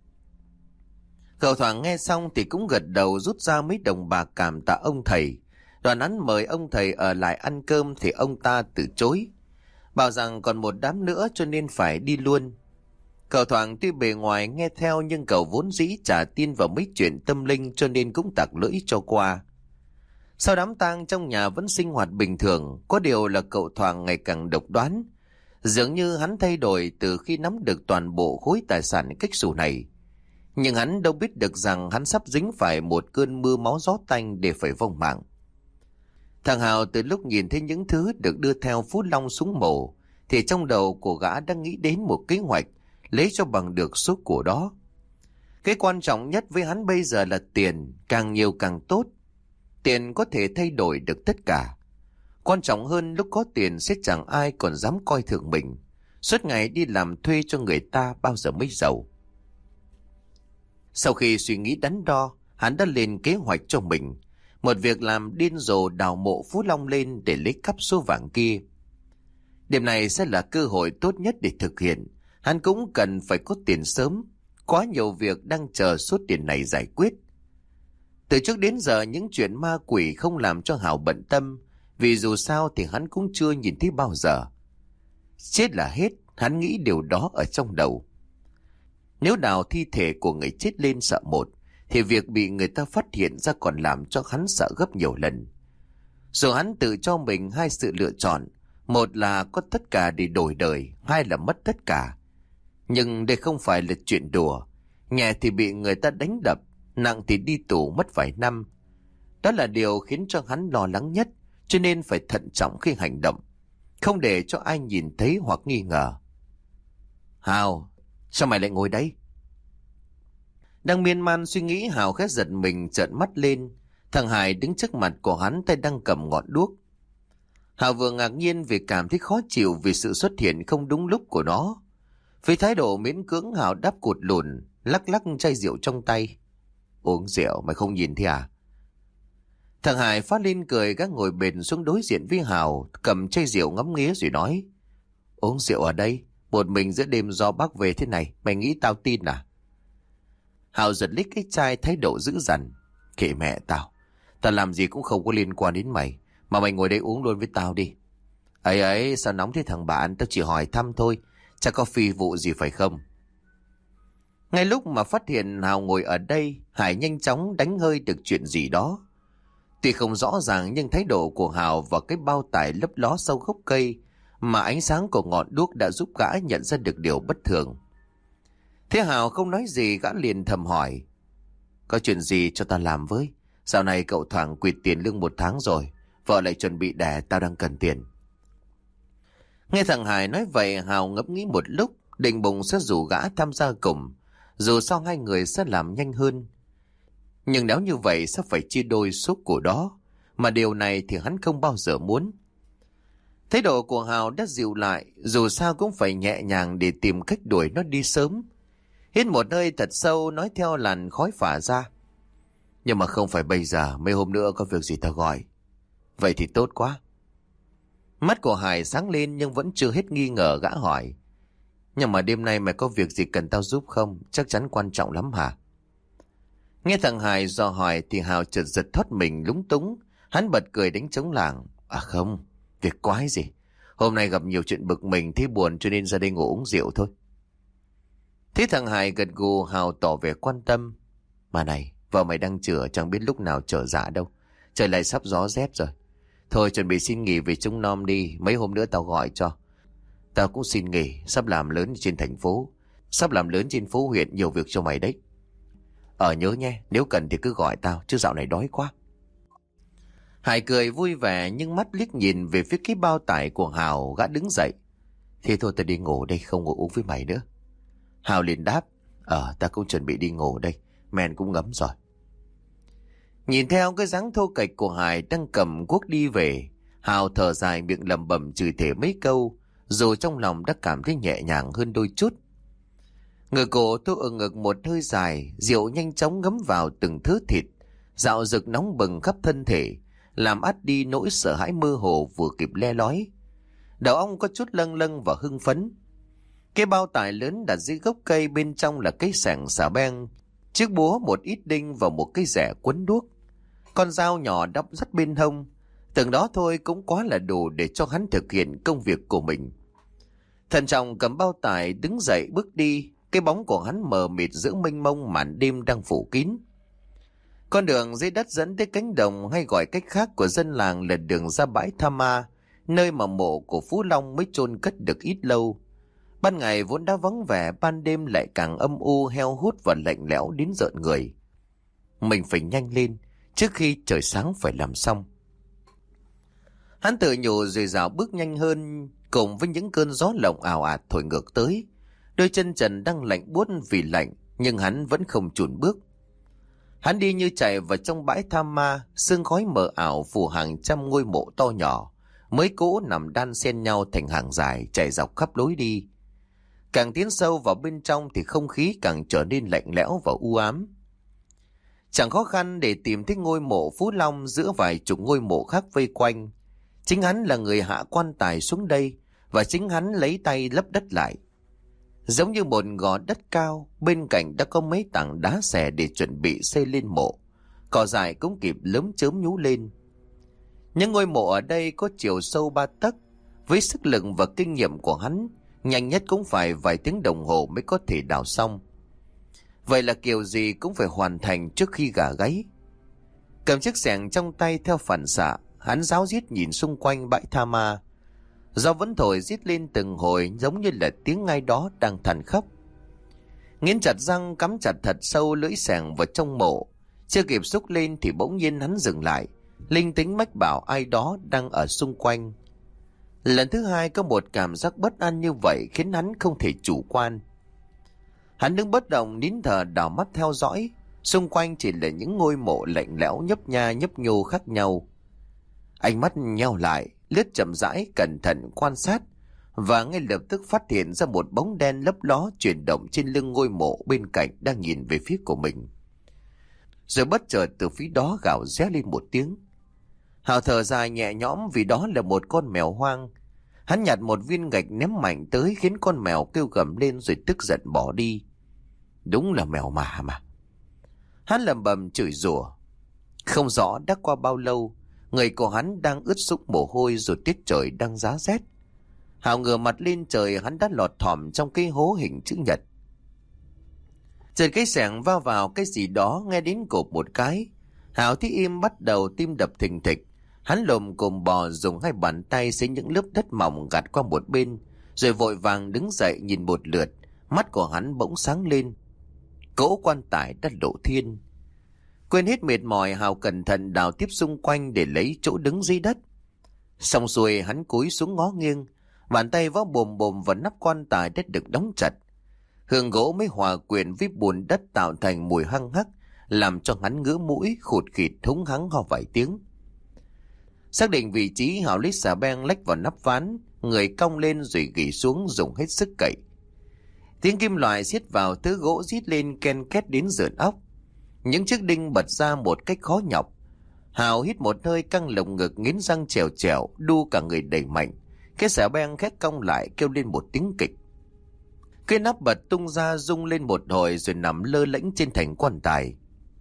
A: Cậu Thoảng nghe xong thì cũng gật đầu, rút ra mấy đồng bạc cảm tạ ông thầy. Đoàn hắn mời ông thầy ở lại ăn cơm thì ông ta từ chối, bảo rằng còn một đám nữa cho nên phải đi luôn. Cậu Thoảng tuy bề ngoài nghe theo nhưng cậu vốn dĩ chả tin vào mấy chuyện tâm linh, cho nên cũng tặc lưỡi cho qua. Sau đám tang trong nhà vẫn sinh hoạt bình thường, có điều là cậu Thoảng ngày càng độc đoán. Dường như hắn thay đổi từ khi nắm được toàn bộ khối tài sản kích xù này. Nhưng hắn đâu biết được rằng hắn sắp dính phải một cơn mưa máu gió tanh để phải vong mạng. Thằng Hào từ lúc nhìn thấy những thứ được đưa theo Phú Long xuống mộ, thì trong đầu của gã đang nghĩ đến một kế hoạch lấy cho bằng được số của đó. Cái quan trọng nhất với hắn bây giờ là tiền, càng nhiều càng tốt. Tiền có thể thay đổi được tất cả. Quan trọng hơn, lúc có tiền sẽ chẳng ai còn dám coi thường mình. Suốt ngày đi làm thuê cho người ta bao giờ mới giàu. Sau khi suy nghĩ đắn đo, hắn đã lên kế hoạch cho mình một việc làm điên rồ, đào mộ Phú Long lên để lấy cắp số vàng kia. Đêm này sẽ là cơ hội tốt nhất để thực hiện. Hắn cũng cần phải có tiền sớm, quá nhiều việc đang chờ số tiền này giải quyết. Từ trước đến giờ những chuyện ma quỷ không làm cho Hào bận tâm, vì dù sao thì hắn cũng chưa nhìn thấy bao giờ. Chết là hết, hắn nghĩ điều đó ở trong đầu. Nếu đào thi thể của người chết lên sợ một, thì việc bị người ta phát hiện ra còn làm cho hắn sợ gấp nhiều lần. Rồi hắn tự cho mình 2 sự lựa chọn, một là có tất cả để đổi đời, 2 là mất tất cả. Nhưng đây không phải là chuyện đùa, nhẹ thì bị người ta đánh đập, nặng thì đi tù mất vài năm. Đó là điều khiến cho hắn lo lắng nhất, cho nên phải thận trọng khi hành động, không để cho ai nhìn thấy hoặc nghi ngờ. Hào, sao mày lại ngồi đây? Đang miên man suy nghĩ, Hào khẽ giật mình trợn mắt lên. Thằng Hải đứng trước mặt của hắn, tay đang cầm ngọn đuốc. Hào vừa ngạc nhiên vì cảm thấy khó chịu vì sự xuất hiện không đúng lúc của nó. Với thái độ miễn cưỡng, Hào đáp cụt lùn, lắc lắc chai rượu trong tay. Uống rượu mày không nhìn thế à? Thằng Hải phát lên cười, gác ngồi bền xuống đối diện với Hào, cầm chai rượu ngắm nghía rồi nói. Uống rượu ở đây, một mình giữa đêm do bác về thế này, mày nghĩ tao tin à? Hào giật lít cái chai, thái độ dữ dằn. Kệ mẹ tao làm gì cũng không có liên quan đến mày, mà mày ngồi đây uống luôn với tao đi. Ấy sao nóng thế thằng bạn, tao chỉ hỏi thăm thôi, chắc có phi vụ gì phải không? Ngay lúc mà phát hiện Hào ngồi ở đây, Hải nhanh chóng đánh hơi được chuyện gì đó. Tuy không rõ ràng nhưng thái độ của Hào và cái bao tải lấp ló sau gốc cây mà ánh sáng của ngọn đuốc đã giúp gã nhận ra được điều bất thường. Thế Hào không nói gì, gã liền thầm hỏi. Có chuyện gì cho ta làm với? Dạo này cậu thoảng quỵt tiền lương 1 tháng rồi, vợ lại chuẩn bị đẻ, tao đang cần tiền. Nghe thằng Hải nói vậy, Hào ngẫm nghĩ một lúc, định bụng sẽ rủ gã tham gia cùng, dù sao hai người sẽ làm nhanh hơn. Nhưng nếu như vậy sẽ phải chia đôi số của đó, mà điều này thì hắn không bao giờ muốn. Thái độ của Hào đã dịu lại, dù sao cũng phải nhẹ nhàng để tìm cách đuổi nó đi sớm. Hít một hơi thật sâu, nói theo làn khói phả ra. Nhưng mà không phải bây giờ, mấy hôm nữa có việc gì tao gọi. Vậy thì tốt quá. Mắt của Hải sáng lên nhưng vẫn chưa hết nghi ngờ, gã hỏi. Nhưng mà đêm nay mày có việc gì cần tao giúp không? Chắc chắn quan trọng lắm hả? Nghe thằng Hải dò hỏi thì Hào chợt giật thoát mình lúng túng. Hắn bật cười đánh trống lảng. À không, việc quái gì. Hôm nay gặp nhiều chuyện bực mình, thấy buồn cho nên ra đây ngồi uống rượu thôi. Thế thằng Hải gật gù, Hào tỏ vẻ quan tâm. Mà này, vợ mày đang chữa, chẳng biết lúc nào trở dạ đâu. Trời lại sắp gió rét rồi. Thôi chuẩn bị xin nghỉ về trông nom đi, mấy hôm nữa tao gọi cho. Tao cũng xin nghỉ, sắp làm lớn trên thành phố. Sắp làm lớn trên phố huyện, nhiều việc cho mày đấy. Nhớ nhé, nếu cần thì cứ gọi tao, chứ dạo này đói quá. Hải cười vui vẻ nhưng mắt liếc nhìn về phía cái bao tải của Hào, gã đứng dậy. Thế thôi tao đi ngủ đây, không ngồi uống với mày nữa. Hào liền đáp. Ta cũng chuẩn bị đi ngủ đây, men cũng ngấm rồi. Nhìn theo cái dáng thô kệch của Hải đang cầm cuốc đi về, Hào thở dài miệng lẩm bẩm chửi thề mấy câu, dù trong lòng đã cảm thấy nhẹ nhàng hơn đôi chút. Người cổ thu ở ngực một hơi dài, rượu nhanh chóng ngấm vào từng thớ thịt, dạo rực nóng bừng khắp thân thể, làm át đi nỗi sợ hãi mơ hồ vừa kịp le lói. Đầu óc có chút lâng lâng và hưng phấn. Cái bao tải lớn đặt dưới gốc cây, bên trong là cái xẻng xà beng, chiếc búa, một ít đinh và một cái rẻ quấn đuốc. Con dao nhỏ đắp rất bên hông. Từng đó thôi cũng quá là đủ để cho hắn thực hiện công việc của mình. Thận trọng cầm bao tải đứng dậy bước đi. Cái bóng của hắn mờ mịt giữa mênh mông màn đêm đang phủ kín. Con đường dưới đất dẫn tới cánh đồng, hay gọi cách khác của dân làng là đường ra bãi Tha Ma, nơi mà mộ của Phú Long mới chôn cất được ít lâu. Ban ngày vốn đã vắng vẻ, ban đêm lại càng âm u, heo hút và lạnh lẽo đến rợn người. Mình phải nhanh lên, trước khi trời sáng phải làm xong. Hắn tự nhủ rồi dạo bước nhanh hơn, cùng với những cơn gió lộng ào ạt thổi ngược tới. Đôi chân trần đang lạnh buốt vì lạnh, nhưng hắn vẫn không chùn bước. Hắn đi như chạy vào trong bãi Tha Ma, sương khói mờ ảo phủ hàng trăm ngôi mộ to nhỏ, mới cũ nằm đan xen nhau thành hàng dài chạy dọc khắp lối đi. Càng tiến sâu vào bên trong thì không khí càng trở nên lạnh lẽo và u ám. Chẳng khó khăn để tìm thấy ngôi mộ Phú Long giữa vài chục ngôi mộ khác vây quanh. Chính hắn là người hạ quan tài xuống đây, và chính hắn lấy tay lấp đất lại. Giống như một gò đất cao, bên cạnh đã có mấy tảng đá xẻ để chuẩn bị xây lên mộ. Cỏ dại cũng kịp lấm chớm nhú lên. Những ngôi mộ ở đây có chiều sâu 3 tấc. Với sức lực và kinh nghiệm của hắn, nhanh nhất cũng phải vài tiếng đồng hồ mới có thể đào xong. Vậy là kiểu gì cũng phải hoàn thành trước khi gà gáy. Cầm chiếc xẻng trong tay theo phản xạ, hắn ráo riết nhìn xung quanh bãi Tha Ma. Gió vẫn thổi rít lên từng hồi, giống như là tiếng ai đó đang than khóc. Nghiến chặt răng cắm chặt thật sâu lưỡi xẻng vào trong mộ. Chưa kịp xúc lên thì bỗng nhiên hắn dừng lại, linh tính mách bảo ai đó đang ở xung quanh. Lần thứ hai có một cảm giác bất an như vậy khiến hắn không thể chủ quan. Hắn đứng bất động nín thở đảo mắt theo dõi. Xung quanh chỉ là những ngôi mộ lạnh lẽo nhấp nha nhấp nhô khác nhau. Ánh mắt nheo lại, lướt chậm rãi cẩn thận quan sát, và ngay lập tức phát hiện ra một bóng đen lấp ló chuyển động trên lưng ngôi mộ bên cạnh đang nhìn về phía của mình. Rồi bất chợt từ phía đó gào ré lên một tiếng. Hào thở dài nhẹ nhõm vì đó là một con mèo hoang. Hắn nhặt một viên gạch ném mạnh tới khiến con mèo kêu gầm lên rồi tức giận bỏ đi. Đúng là mèo mà. Hắn lẩm bẩm chửi rủa. Không rõ đã qua bao lâu, người của hắn đang ướt sũng mồ hôi rồi tiết trời đang giá rét. Hào ngửa mặt lên trời, hắn đã lọt thỏm trong cái hố hình chữ nhật. Chợt cái xẻng va vào cái gì đó, nghe đến cộp một cái. Hào thấy im bắt đầu tim đập thình thịch. Hắn lồm cồm bò dùng hai bàn tay xé những lớp đất mỏng gạt qua một bên, rồi vội vàng đứng dậy nhìn một lượt. Mắt của hắn bỗng sáng lên. Cỗ quan tài đã lộ thiên. Quên hết mệt mỏi, Hào cẩn thận đào tiếp xung quanh để lấy chỗ đứng dưới đất. Xong xuôi hắn cúi xuống ngó nghiêng, bàn tay vó bồm bồm vào nắp quan tài đất được đóng chặt. Hương gỗ mới hòa quyện với bùn đất tạo thành mùi hăng hắc, làm cho hắn ngứa mũi, khụt khịt húng hắng ho vài tiếng. Xác định vị trí, Hào lấy xà beng lách vào nắp ván, người cong lên rồi gỉ xuống dùng hết sức cậy. Tiếng kim loại siết vào thứ gỗ rít lên ken két đến rợn óc. Những chiếc đinh bật ra một cách khó nhọc. Hào hít một hơi căng lồng ngực, nghiến răng trèo trèo, đu cả người đẩy mạnh. Cái xà beng khét cong lại kêu lên một tiếng kịch. Cái nắp bật tung ra rung lên một hồi rồi nằm lơ lễnh trên thành quan tài.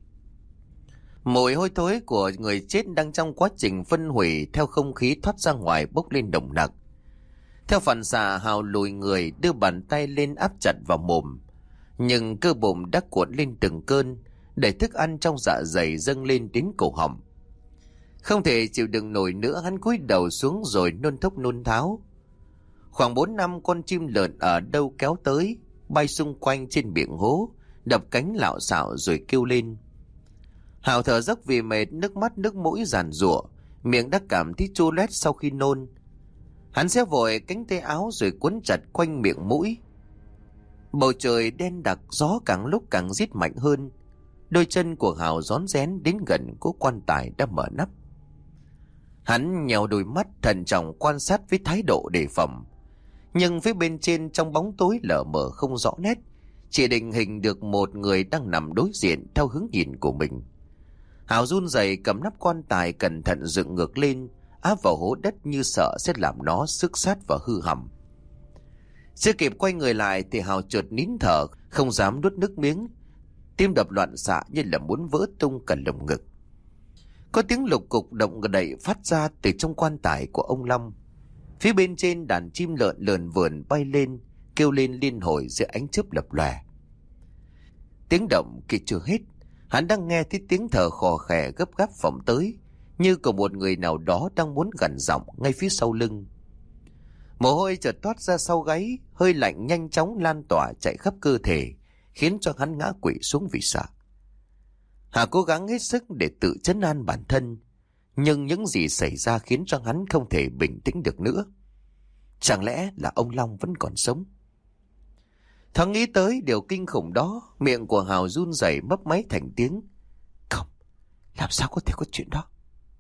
A: Mùi hôi thối của người chết đang trong quá trình phân hủy theo không khí thoát ra ngoài bốc lên nồng nặc. Theo phản xạ, Hào lùi người đưa bàn tay lên áp chặt vào mồm. Nhưng cơ bụng đã cuộn lên từng cơn, để thức ăn trong dạ dày dâng lên đến cổ họng. Không thể chịu đựng nổi nữa, hắn cúi đầu xuống rồi nôn thốc nôn tháo. Khoảng 4-5 con chim lợn ở đâu kéo tới, bay xung quanh trên miệng hố, đập cánh lạo xạo rồi kêu lên. Hào thở dốc vì mệt, nước mắt nước mũi giàn giụa, miệng đã cảm thấy chua loét sau khi nôn. Hắn xé vội cánh tay áo rồi quấn chặt quanh miệng mũi. Bầu trời đen đặc, gió càng lúc càng rít mạnh hơn. Đôi chân của Hào rón rén đến gần cố quan tài đã mở nắp. Hắn nhèo đôi mắt thận trọng quan sát với thái độ đề phòng. Nhưng phía bên trên trong bóng tối lờ mờ không rõ nét, chỉ định hình được một người đang nằm đối diện theo hướng nhìn của mình. Hào run rẩy cầm nắp quan tài cẩn thận dựng ngược lên, áp vào hố đất như sợ sẽ làm nó xước sát và hư hỏng. Chưa kịp quay người lại thì Hào chợt nín thở, không dám nuốt nước miếng. Tim đập loạn xạ như là muốn vỡ tung cả lồng ngực. Có tiếng lục cục động đậy phát ra từ trong quan tài của ông Long. Phía bên trên đàn chim lợn lờn vờn bay lên, kêu lên liên hồi giữa ánh chớp lập lòe. Tiếng động kia chưa hết, hắn đang nghe thấy tiếng thở khò khè gấp gáp vọng tới, như của một người nào đó đang muốn gằn giọng ngay phía sau lưng. Mồ hôi chợt toát ra sau gáy, hơi lạnh nhanh chóng lan tỏa chạy khắp cơ thể, khiến cho hắn ngã quỵ xuống vì sợ. Hà cố gắng hết sức để tự trấn an bản thân, nhưng những gì xảy ra khiến cho hắn không thể bình tĩnh được nữa. Chẳng lẽ là ông Long vẫn còn sống? Thoáng nghĩ tới điều kinh khủng đó, miệng của Hào run rẩy mấp máy thành tiếng. Không, làm sao có thể có chuyện đó?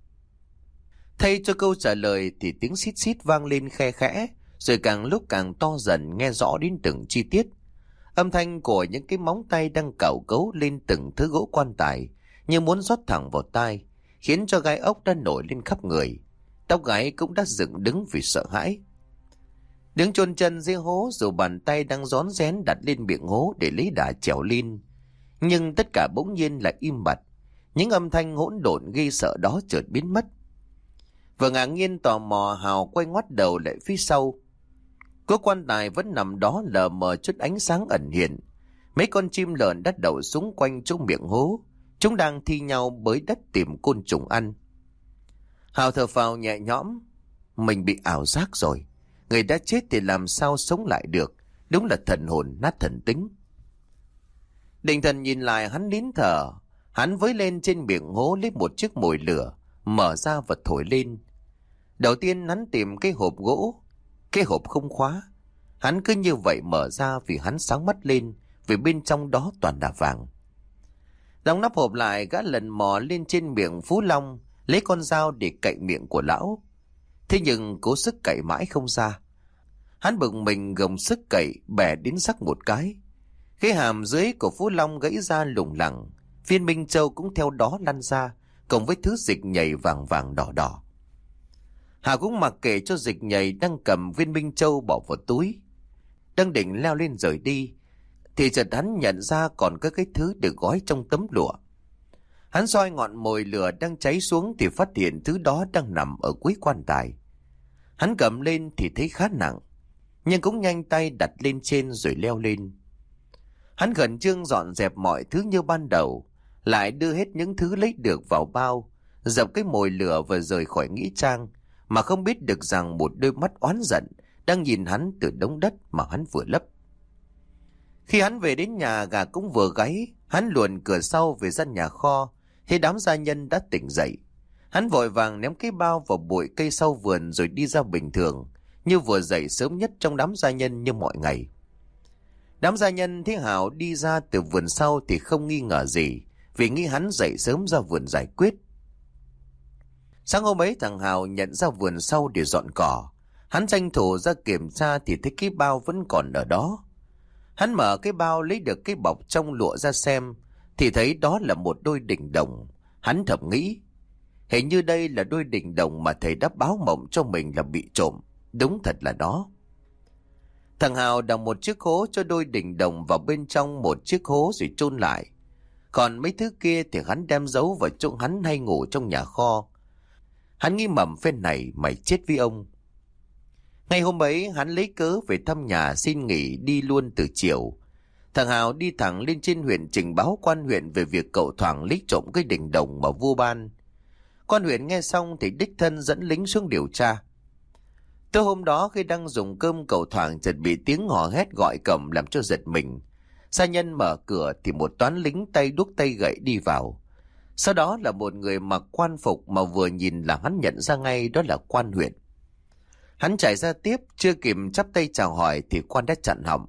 A: Thay cho câu trả lời thì tiếng xít xít vang lên khe khẽ, rồi càng lúc càng to dần, nghe rõ đến từng chi tiết. Âm thanh của những cái móng tay đang cào cấu lên từng thứ gỗ quan tài, như muốn rót thẳng vào tai, khiến cho gai ốc đã nổi lên khắp người. Tóc gáy cũng đã dựng đứng vì sợ hãi. Đứng chôn chân dưới hố, dù bàn tay đang rón rén đặt lên miệng hố để lấy đà trèo lên, nhưng tất cả bỗng nhiên lại im bặt. Những âm thanh hỗn độn gây sợ đó chợt biến mất. Vừa ngạc nhiên tò mò, Hào quay ngoắt đầu lại phía sau. Cố quan tài vẫn nằm đó lờ mờ chút ánh sáng ẩn hiện. Mấy con chim lợn đã đậu xung quanh chỗ miệng hố. Chúng đang thi nhau bới đất tìm côn trùng ăn. Hào thở phào nhẹ nhõm. Mình bị ảo giác rồi. Người đã chết thì làm sao sống lại được. Đúng là thần hồn nát thần tính. Định Thần nhìn lại hắn nín thở. Hắn với lên trên miệng hố lấy một chiếc mồi lửa, mở ra và thổi lên. Đầu tiên hắn tìm cái hộp gỗ. Cái hộp không khóa. Hắn cứ như vậy mở ra vì hắn sáng mắt lên, vì bên trong đó toàn là vàng. Đóng nắp hộp lại, gã lần mò lên trên miệng Phú Long, lấy con dao để cạy miệng của lão. Thế nhưng cố sức cạy mãi không ra. Hắn bực mình gồng sức cạy, bẻ đến sắc một cái. Cái hàm dưới của Phú Long gãy ra lủng lẳng, viên minh châu cũng theo đó lăn ra, cộng với thứ dịch nhầy vàng vàng đỏ đỏ. Hà cũng mặc kệ cho dịch nhầy, đang cầm viên minh châu bỏ vào túi, đang định leo lên rời đi, thì chợt hắn nhận ra còn có cái thứ được gói trong tấm lụa. Hắn soi ngọn mồi lửa đang cháy xuống thì phát hiện thứ đó đang nằm ở cuối quan tài. Hắn cầm lên thì thấy khá nặng, nhưng cũng nhanh tay đặt lên trên rồi leo lên. Hắn khẩn trương dọn dẹp mọi thứ như ban đầu, lại đưa hết những thứ lấy được vào bao, dập cái mồi lửa và rời khỏi nghĩa trang, mà không biết được rằng một đôi mắt oán giận đang nhìn hắn từ đống đất mà hắn vừa lấp. Khi hắn về đến nhà, gà cũng vừa gáy. Hắn luồn cửa sau về gian nhà kho, thấy đám gia nhân đã tỉnh dậy. Hắn vội vàng ném cái bao vào bụi cây sau vườn rồi đi ra bình thường, như vừa dậy sớm nhất trong đám gia nhân như mọi ngày. Đám gia nhân thấy Hào đi ra từ vườn sau thì không nghi ngờ gì, vì nghĩ hắn dậy sớm ra vườn giải quyết. Sáng hôm ấy, thằng Hào nhận ra vườn sau để dọn cỏ. Hắn tranh thủ ra kiểm tra thì thấy cái bao vẫn còn ở đó. Hắn mở cái bao lấy được cái bọc trong lụa ra xem, thì thấy đó là một đôi đỉnh đồng. Hắn thầm nghĩ, hình như đây là đôi đỉnh đồng mà thầy đã báo mộng cho mình là bị trộm. Đúng thật là đó. Thằng Hào đào một chiếc hố cho đôi đỉnh đồng vào bên trong một chiếc hố rồi chôn lại. Còn mấy thứ kia thì hắn đem giấu vào chỗ hắn hay ngủ trong nhà kho. Hắn nghĩ mầm phen này mày chết với ông. Ngày hôm ấy hắn lấy cớ về thăm nhà xin nghỉ đi luôn từ chiều. Thằng Hào đi thẳng lên trên huyện trình báo quan huyện về việc cậu Thoảng lấy trộm cái đỉnh đồng mà vua ban. Quan huyện nghe xong thì đích thân dẫn lính xuống điều tra. Tối hôm đó khi đang dùng cơm, cậu Thoảng chợt bị tiếng hò hét gọi cổng làm cho giật mình. Gia nhân mở cửa thì một toán lính tay đuốc tay gậy đi vào. Sau đó là một người mặc quan phục mà vừa nhìn là hắn nhận ra ngay đó là quan huyện. Hắn chạy ra tiếp, chưa kịp chắp tay chào hỏi thì quan đã chặn họng.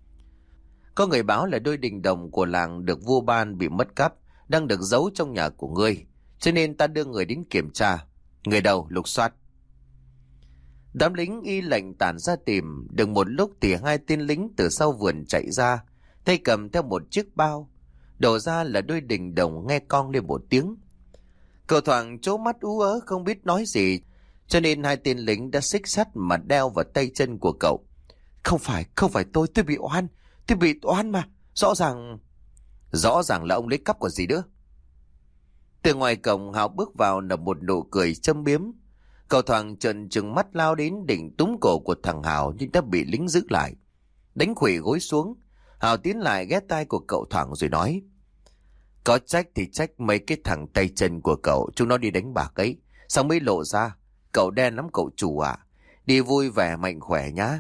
A: Có người báo là đôi đỉnh đồng của làng được vua ban bị mất cắp, đang được giấu trong nhà của ngươi, cho nên ta đưa người đến kiểm tra. Người đâu, lục soát. Đám lính y lệnh tản ra tìm. Được một lúc thì hai tên lính từ sau vườn chạy ra, tay cầm theo một chiếc bao. Đổ ra là đôi đỉnh đồng, nghe cong lên một tiếng. Cậu Thoảng trố mắt ú ớ không biết nói gì, cho nên hai tên lính đã xích sắt mà đeo vào tay chân của cậu. Không phải tôi bị oan mà. Rõ ràng là ông lấy cắp còn gì nữa. Từ ngoài cổng Hào bước vào nở một nụ cười châm biếm. Cậu Thoảng trợn trừng mắt lao đến định túm cổ của thằng Hào nhưng đã bị lính giữ lại. Đánh khuỵu gối xuống, Hào tiến lại ghé tai của cậu Thoảng rồi nói: Có trách thì trách mấy cái thằng tay chân của cậu, chúng nó đi đánh bạc ấy, sao mới lộ ra? Cậu đen lắm cậu chủ à, đi vui vẻ mạnh khỏe nhá.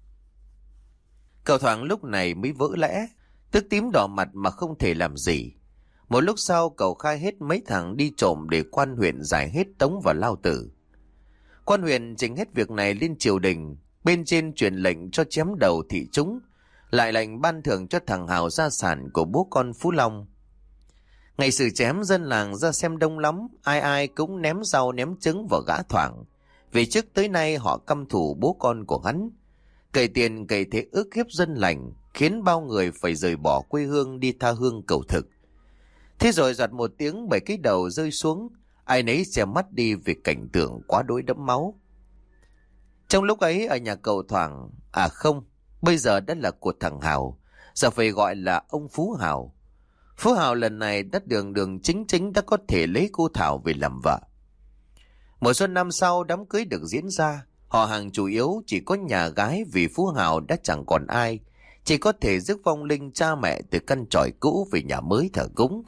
A: Cậu Thoảng lúc này mới vỡ lẽ, tức tím đỏ mặt mà không thể làm gì. Một lúc sau cậu khai hết mấy thằng đi trộm để quan huyện giải hết tống và lao tử. Quan huyện trình hết việc này lên triều đình, bên trên truyền lệnh cho chém đầu thị chúng, lại lệnh ban thưởng cho thằng Hào gia sản của bố con Phú Long. Ngày xử chém dân làng ra xem đông lắm, ai ai cũng ném rau ném trứng vào gã Thoảng, vì trước tới nay họ căm thù bố con của hắn, cậy tiền cậy thế ức hiếp dân lành, khiến bao người phải rời bỏ quê hương đi tha hương cầu thực. Thế rồi giật một tiếng, 7 cái đầu rơi xuống, ai nấy che mắt đi vì cảnh tượng quá đỗi đẫm máu. Trong lúc ấy ở nhà cậu Thoảng, à không, bây giờ đã là của thằng Hào, giờ phải gọi là ông Phú Hào. Phú Hào lần này đã đường chính đã có thể lấy cô Thảo về làm vợ. Mùa xuân năm sau đám cưới được diễn ra, họ hàng chủ yếu chỉ có nhà gái vì Phú Hào đã chẳng còn ai, chỉ có thể rước vong linh cha mẹ từ căn tròi cũ về nhà mới thờ cúng.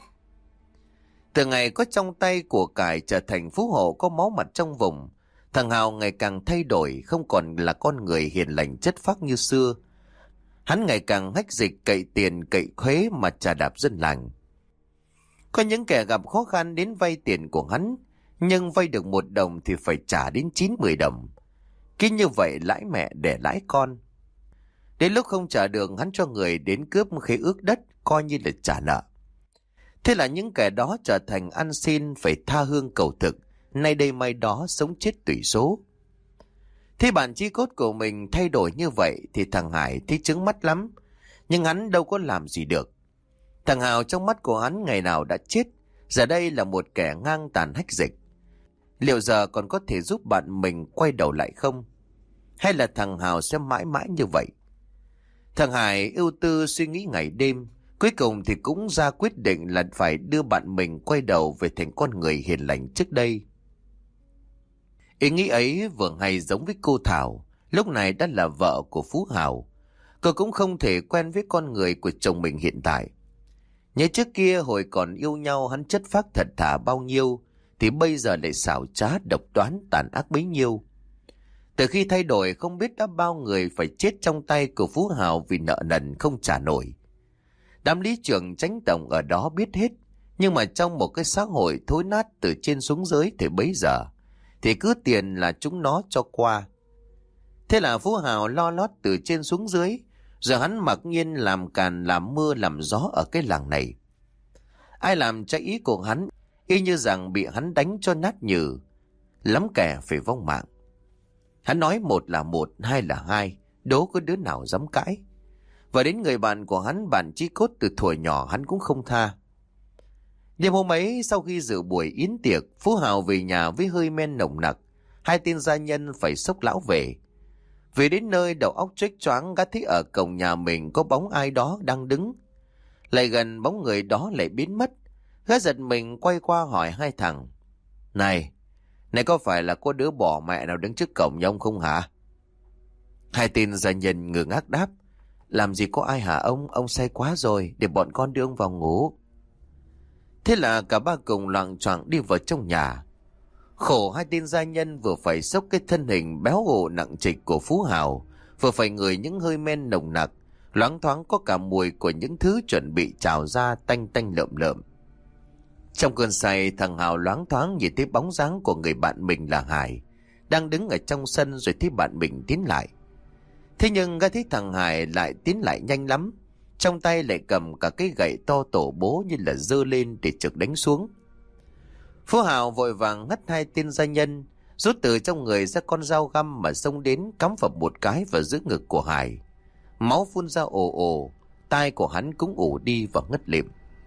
A: Từ ngày có trong tay của cải trở thành phú hộ có máu mặt trong vùng, thằng Hào ngày càng thay đổi, không còn là con người hiền lành chất phác như xưa. Hắn ngày càng hách dịch, cậy tiền cậy khuế mà chà đạp dân làng. Có những kẻ gặp khó khăn đến vay tiền của hắn, nhưng vay được 1 đồng thì phải trả đến 9-10 đồng. Cứ như vậy lãi mẹ để lãi con. Đến lúc không trả được, hắn cho người đến cướp khế ước đất, coi như là trả nợ. Thế là những kẻ đó trở thành ăn xin phải tha hương cầu thực, nay đây mai đó sống chết tùy số. Thế bản chí cốt của mình thay đổi như vậy thì thằng Hải thấy chướng mắt lắm, nhưng hắn đâu có làm gì được. Thằng Hào trong mắt của hắn ngày nào đã chết, giờ đây là một kẻ ngang tàn hách dịch. Liệu giờ còn có thể giúp bạn mình quay đầu lại không? Hay là thằng Hào sẽ mãi mãi như vậy? Thằng Hải ưu tư suy nghĩ ngày đêm, cuối cùng thì cũng ra quyết định là phải đưa bạn mình quay đầu về thành con người hiền lành trước đây. Ý nghĩ ấy vừa hay giống với cô Thảo, lúc này đã là vợ của Phú Hào. Cô cũng không thể quen với con người của chồng mình hiện tại. Nhớ trước kia hồi còn yêu nhau hắn chất phác thật thà bao nhiêu, thì bây giờ lại xảo trá độc đoán tàn ác bấy nhiêu. Từ khi thay đổi không biết đã bao người phải chết trong tay của Phú Hào vì nợ nần không trả nổi. Đám lý trưởng chánh tổng ở đó biết hết, nhưng mà trong một cái xã hội thối nát từ trên xuống dưới thì bấy giờ, thì cứ tiền là chúng nó cho qua. Thế là Phú Hào lo lót từ trên xuống dưới, giờ hắn mặc nhiên làm càn làm mưa làm gió ở cái làng này. Ai làm trái ý của hắn, y như rằng bị hắn đánh cho nát nhừ, lắm kẻ phải vong mạng. Hắn nói 1 là 1, 2 là 2, đố có đứa nào dám cãi. Và đến người bạn của hắn, bạn chí cốt từ thuở nhỏ, hắn cũng không tha. Đêm hôm ấy, sau khi dự buổi yến tiệc, Phú Hào về nhà với hơi men nồng nặc. 2 tên gia nhân phải xốc lão về. Về đến nơi, đầu óc chếch choáng, gã thấy ở cổng nhà mình có bóng ai đó đang đứng. Lại gần, bóng người đó lại biến mất. Gã giật mình quay qua hỏi 2 thằng: Này có phải là có đứa bỏ mẹ nào đứng trước cổng nhà ông không hả? 2 tên gia nhân ngơ ngác đáp: Làm gì có ai hả ông say quá rồi, để bọn con đưa ông vào ngủ. Thế là cả ba cùng loạng choạng đi vào trong nhà. Khổ 2 tên gia nhân vừa phải xốc cái thân hình béo ổ nặng trịch của Phú Hào, vừa phải ngửi những hơi men nồng nặc, loáng thoáng có cả mùi của những thứ chuẩn bị trào ra tanh tanh lợm lợm. Trong cơn say, thằng Hào loáng thoáng nhìn thấy bóng dáng của người bạn mình là Hải đang đứng ở trong sân, rồi thấy bạn mình tiến lại. Thế nhưng gã thấy thằng Hải lại tiến lại nhanh lắm, trong tay lại cầm cả cái gậy to tổ bố như là giơ lên để trực đánh xuống. Phú Hào vội vàng ngắt 2 tên gia nhân, rút từ trong người ra con dao găm mà xông đến cắm vào một cái vào giữa ngực của Hải. Máu phun ra ồ ồ, tai của hắn cũng ù đi và ngất lịm.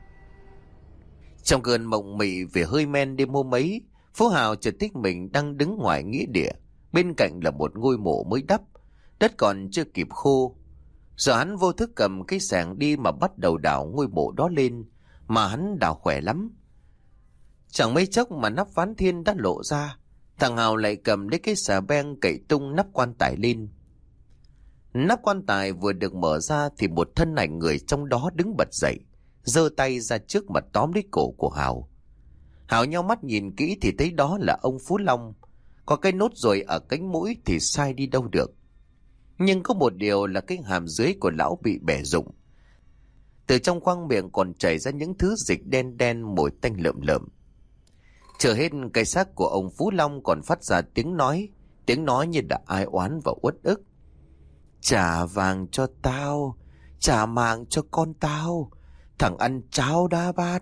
A: Trong cơn mộng mị về hơi men đêm hôm ấy, Phú Hào chợt thấy mình đang đứng ngoài nghĩa địa, bên cạnh là một ngôi mộ mới đắp, đất còn chưa kịp khô. Giờ hắn vô thức cầm cái xẻng đi mà bắt đầu đào ngôi mộ đó lên, mà hắn đào khỏe lắm. Chẳng mấy chốc mà nắp ván thiên đã lộ ra, thằng Hào lại cầm lấy cái xà beng cậy tung nắp quan tài lên. Nắp quan tài vừa được mở ra thì một thân ảnh người trong đó đứng bật dậy, giơ tay ra trước mà tóm lấy cổ của Hào. Hào nheo mắt nhìn kỹ thì thấy đó là ông Phú Long, có cái nốt ruồi ở cánh mũi thì sai đi đâu được. Nhưng có một điều là cái hàm dưới của lão bị bẻ rụng, từ trong khoang miệng còn chảy ra những thứ dịch đen đen mùi tanh lợm lợm. Chờ hết cái xác của ông Phú Long còn phát ra tiếng nói như là ai oán và uất ức. Trả vàng cho tao, trả mạng cho con tao, thằng ăn cháo đá bát.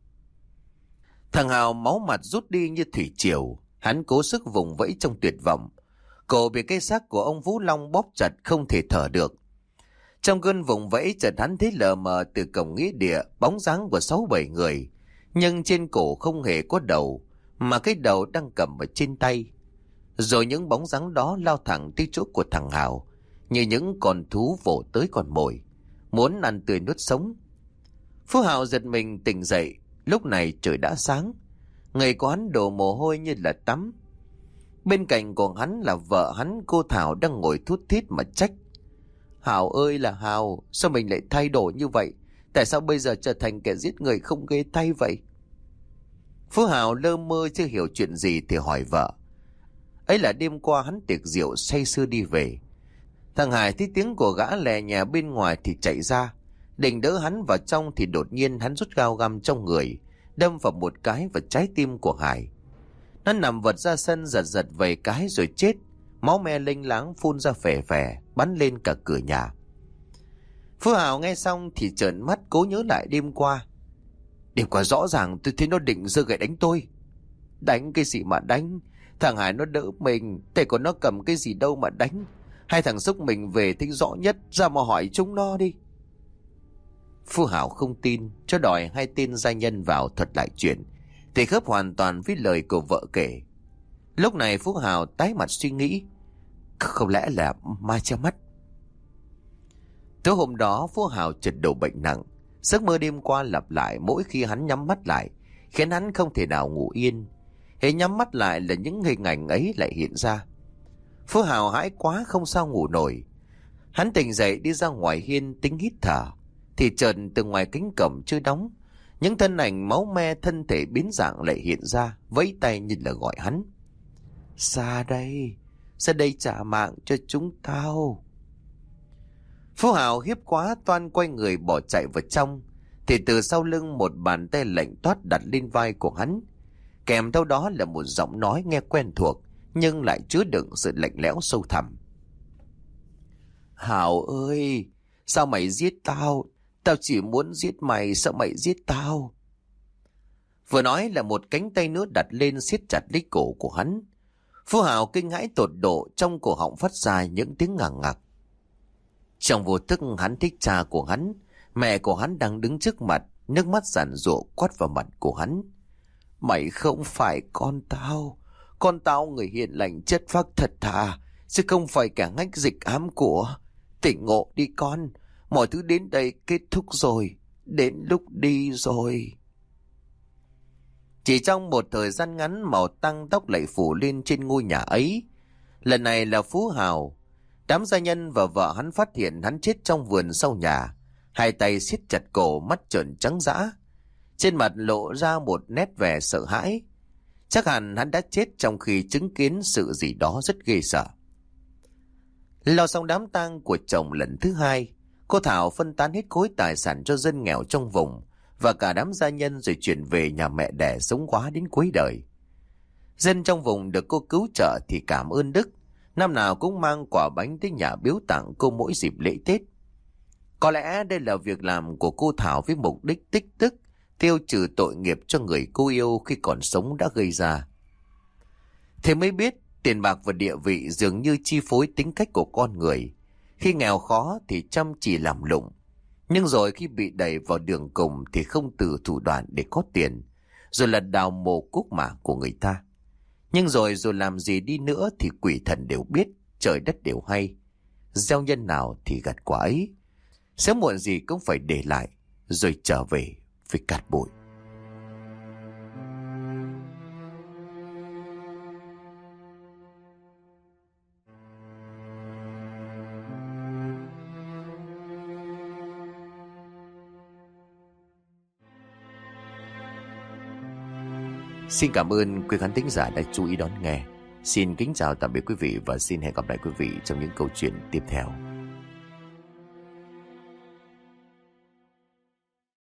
A: Thằng Hào máu mặt rút đi như thủy triều, hắn cố sức vùng vẫy trong tuyệt vọng. Cổ bị cái xác của ông Phú Long bóp chặt không thể thở được. Trong cơn vùng vẫy chợt hắn thấy lờ mờ từ cổng nghĩa địa bóng dáng của 6-7 người, nhưng trên cổ không hề có đầu, mà cái đầu đang cầm ở trên tay. Rồi những bóng dáng đó lao thẳng tới chỗ của thằng Hào, như những con thú vồ tới con mồi, muốn ăn tươi nuốt sống. Phú Hào giật mình tỉnh dậy, lúc này trời đã sáng, người của hắn đổ mồ hôi như là tắm. Bên cạnh của hắn là vợ hắn, cô Thảo, đang ngồi thút thít mà trách: Hào ơi là Hào, sao mình lại thay đổi như vậy? Tại sao bây giờ trở thành kẻ giết người không ghê tay vậy? Phú Hào lơ mơ chưa hiểu chuyện gì thì hỏi vợ. Ấy là đêm qua hắn tiệc rượu say sưa đi về. Thằng Hải thấy tiếng của gã lè nhè bên ngoài thì chạy ra. Định đỡ hắn vào trong thì đột nhiên hắn rút dao găm trong người, đâm vào một cái vào trái tim của Hải. Nó nằm vật ra sân giật giật vài cái rồi chết. Máu me lênh láng phun ra phè phè, bắn lên cả cửa nhà. Phú Hào nghe xong thì trợn mắt cố nhớ lại đêm qua. Đêm qua rõ ràng tôi thấy nó định giơ gậy đánh tôi. Đánh cái gì mà đánh? Thằng Hải nó đỡ mình, thế còn nó cầm cái gì đâu mà đánh? Hai thằng xúc mình về thấy rõ nhất, ra mà hỏi chúng nó đi. Phú Hào không tin, cho đòi hai tên gia nhân vào thuật lại chuyện, thì khớp hoàn toàn với lời của vợ kể. Lúc này Phú Hào tái mặt suy nghĩ, không lẽ là ma che mắt? Tối hôm đó Phú Hào chợt đổ bệnh nặng. Giấc mơ đêm qua lặp lại mỗi khi hắn nhắm mắt lại, khiến hắn không thể nào ngủ yên. Hễ nhắm mắt lại là những hình ảnh ấy lại hiện ra. Phú Hào hãi quá không sao ngủ nổi. Hắn tỉnh dậy đi ra ngoài hiên tính hít thở, thì chợt từ ngoài cánh cổng chưa đóng, những thân ảnh máu me thân thể biến dạng lại hiện ra, vẫy tay như là gọi hắn. Ra đây trả mạng cho chúng tao. Phú Hào hiếp quá toan quay người bỏ chạy vào trong, thì từ sau lưng một bàn tay lạnh toát đặt lên vai của hắn. Kèm theo đó là một giọng nói nghe quen thuộc, nhưng lại chứa đựng sự lạnh lẽo sâu thẳm. Hào ơi, sao mày giết tao? Tao chỉ muốn giết mày, sao mày giết tao? Vừa nói là một cánh tay nữa đặt lên siết chặt lấy cổ của hắn. Phú Hào kinh hãi tột độ, trong cổ họng phát ra những tiếng ngằng ngặc. Trong vô thức hắn thích cha của hắn, mẹ của hắn đang đứng trước mặt, nước mắt giàn giụa quát vào mặt của hắn. Mày không phải con tao người hiền lành chất phác thật thà, chứ không phải kẻ ngách dịch ám của. Tỉnh ngộ đi con, mọi thứ đến đây kết thúc rồi, đến lúc đi rồi. Chỉ trong một thời gian ngắn, màu tăng tóc lại phủ lên trên ngôi nhà ấy. Lần này là Phú Hào. Đám gia nhân và vợ hắn phát hiện hắn chết trong vườn sau nhà, hai tay siết chặt cổ, mắt trợn trắng dã, trên mặt lộ ra một nét vẻ sợ hãi. Chắc hẳn hắn đã chết trong khi chứng kiến sự gì đó rất ghê sợ. Lo xong đám tang của chồng lần thứ hai, cô Thảo phân tán hết khối tài sản cho dân nghèo trong vùng và cả đám gia nhân, rồi chuyển về nhà mẹ đẻ sống quá đến cuối đời. Dân trong vùng được cô cứu trợ thì cảm ơn đức, năm nào cũng mang quả bánh tới nhà biếu tặng cô mỗi dịp lễ Tết. Có lẽ đây là việc làm của cô Thảo với mục đích tích đức, tiêu trừ tội nghiệp cho người cô yêu khi còn sống đã gây ra. Thế mới biết tiền bạc và địa vị dường như chi phối tính cách của con người. Khi nghèo khó thì chăm chỉ làm lụng, nhưng rồi khi bị đẩy vào đường cùng thì không từ thủ đoạn để có tiền, rồi là đào mồ cuốc mả của người ta. Nhưng rồi làm gì đi nữa thì quỷ thần đều biết, trời đất đều hay. Gieo nhân nào thì gặt quả ấy, sớm muộn gì cũng phải để lại, rồi trở về với cát bụi. Xin cảm ơn quý khán thính giả đã chú ý đón nghe. Xin kính chào tạm biệt quý vị và xin hẹn gặp lại quý vị trong những câu chuyện tiếp theo.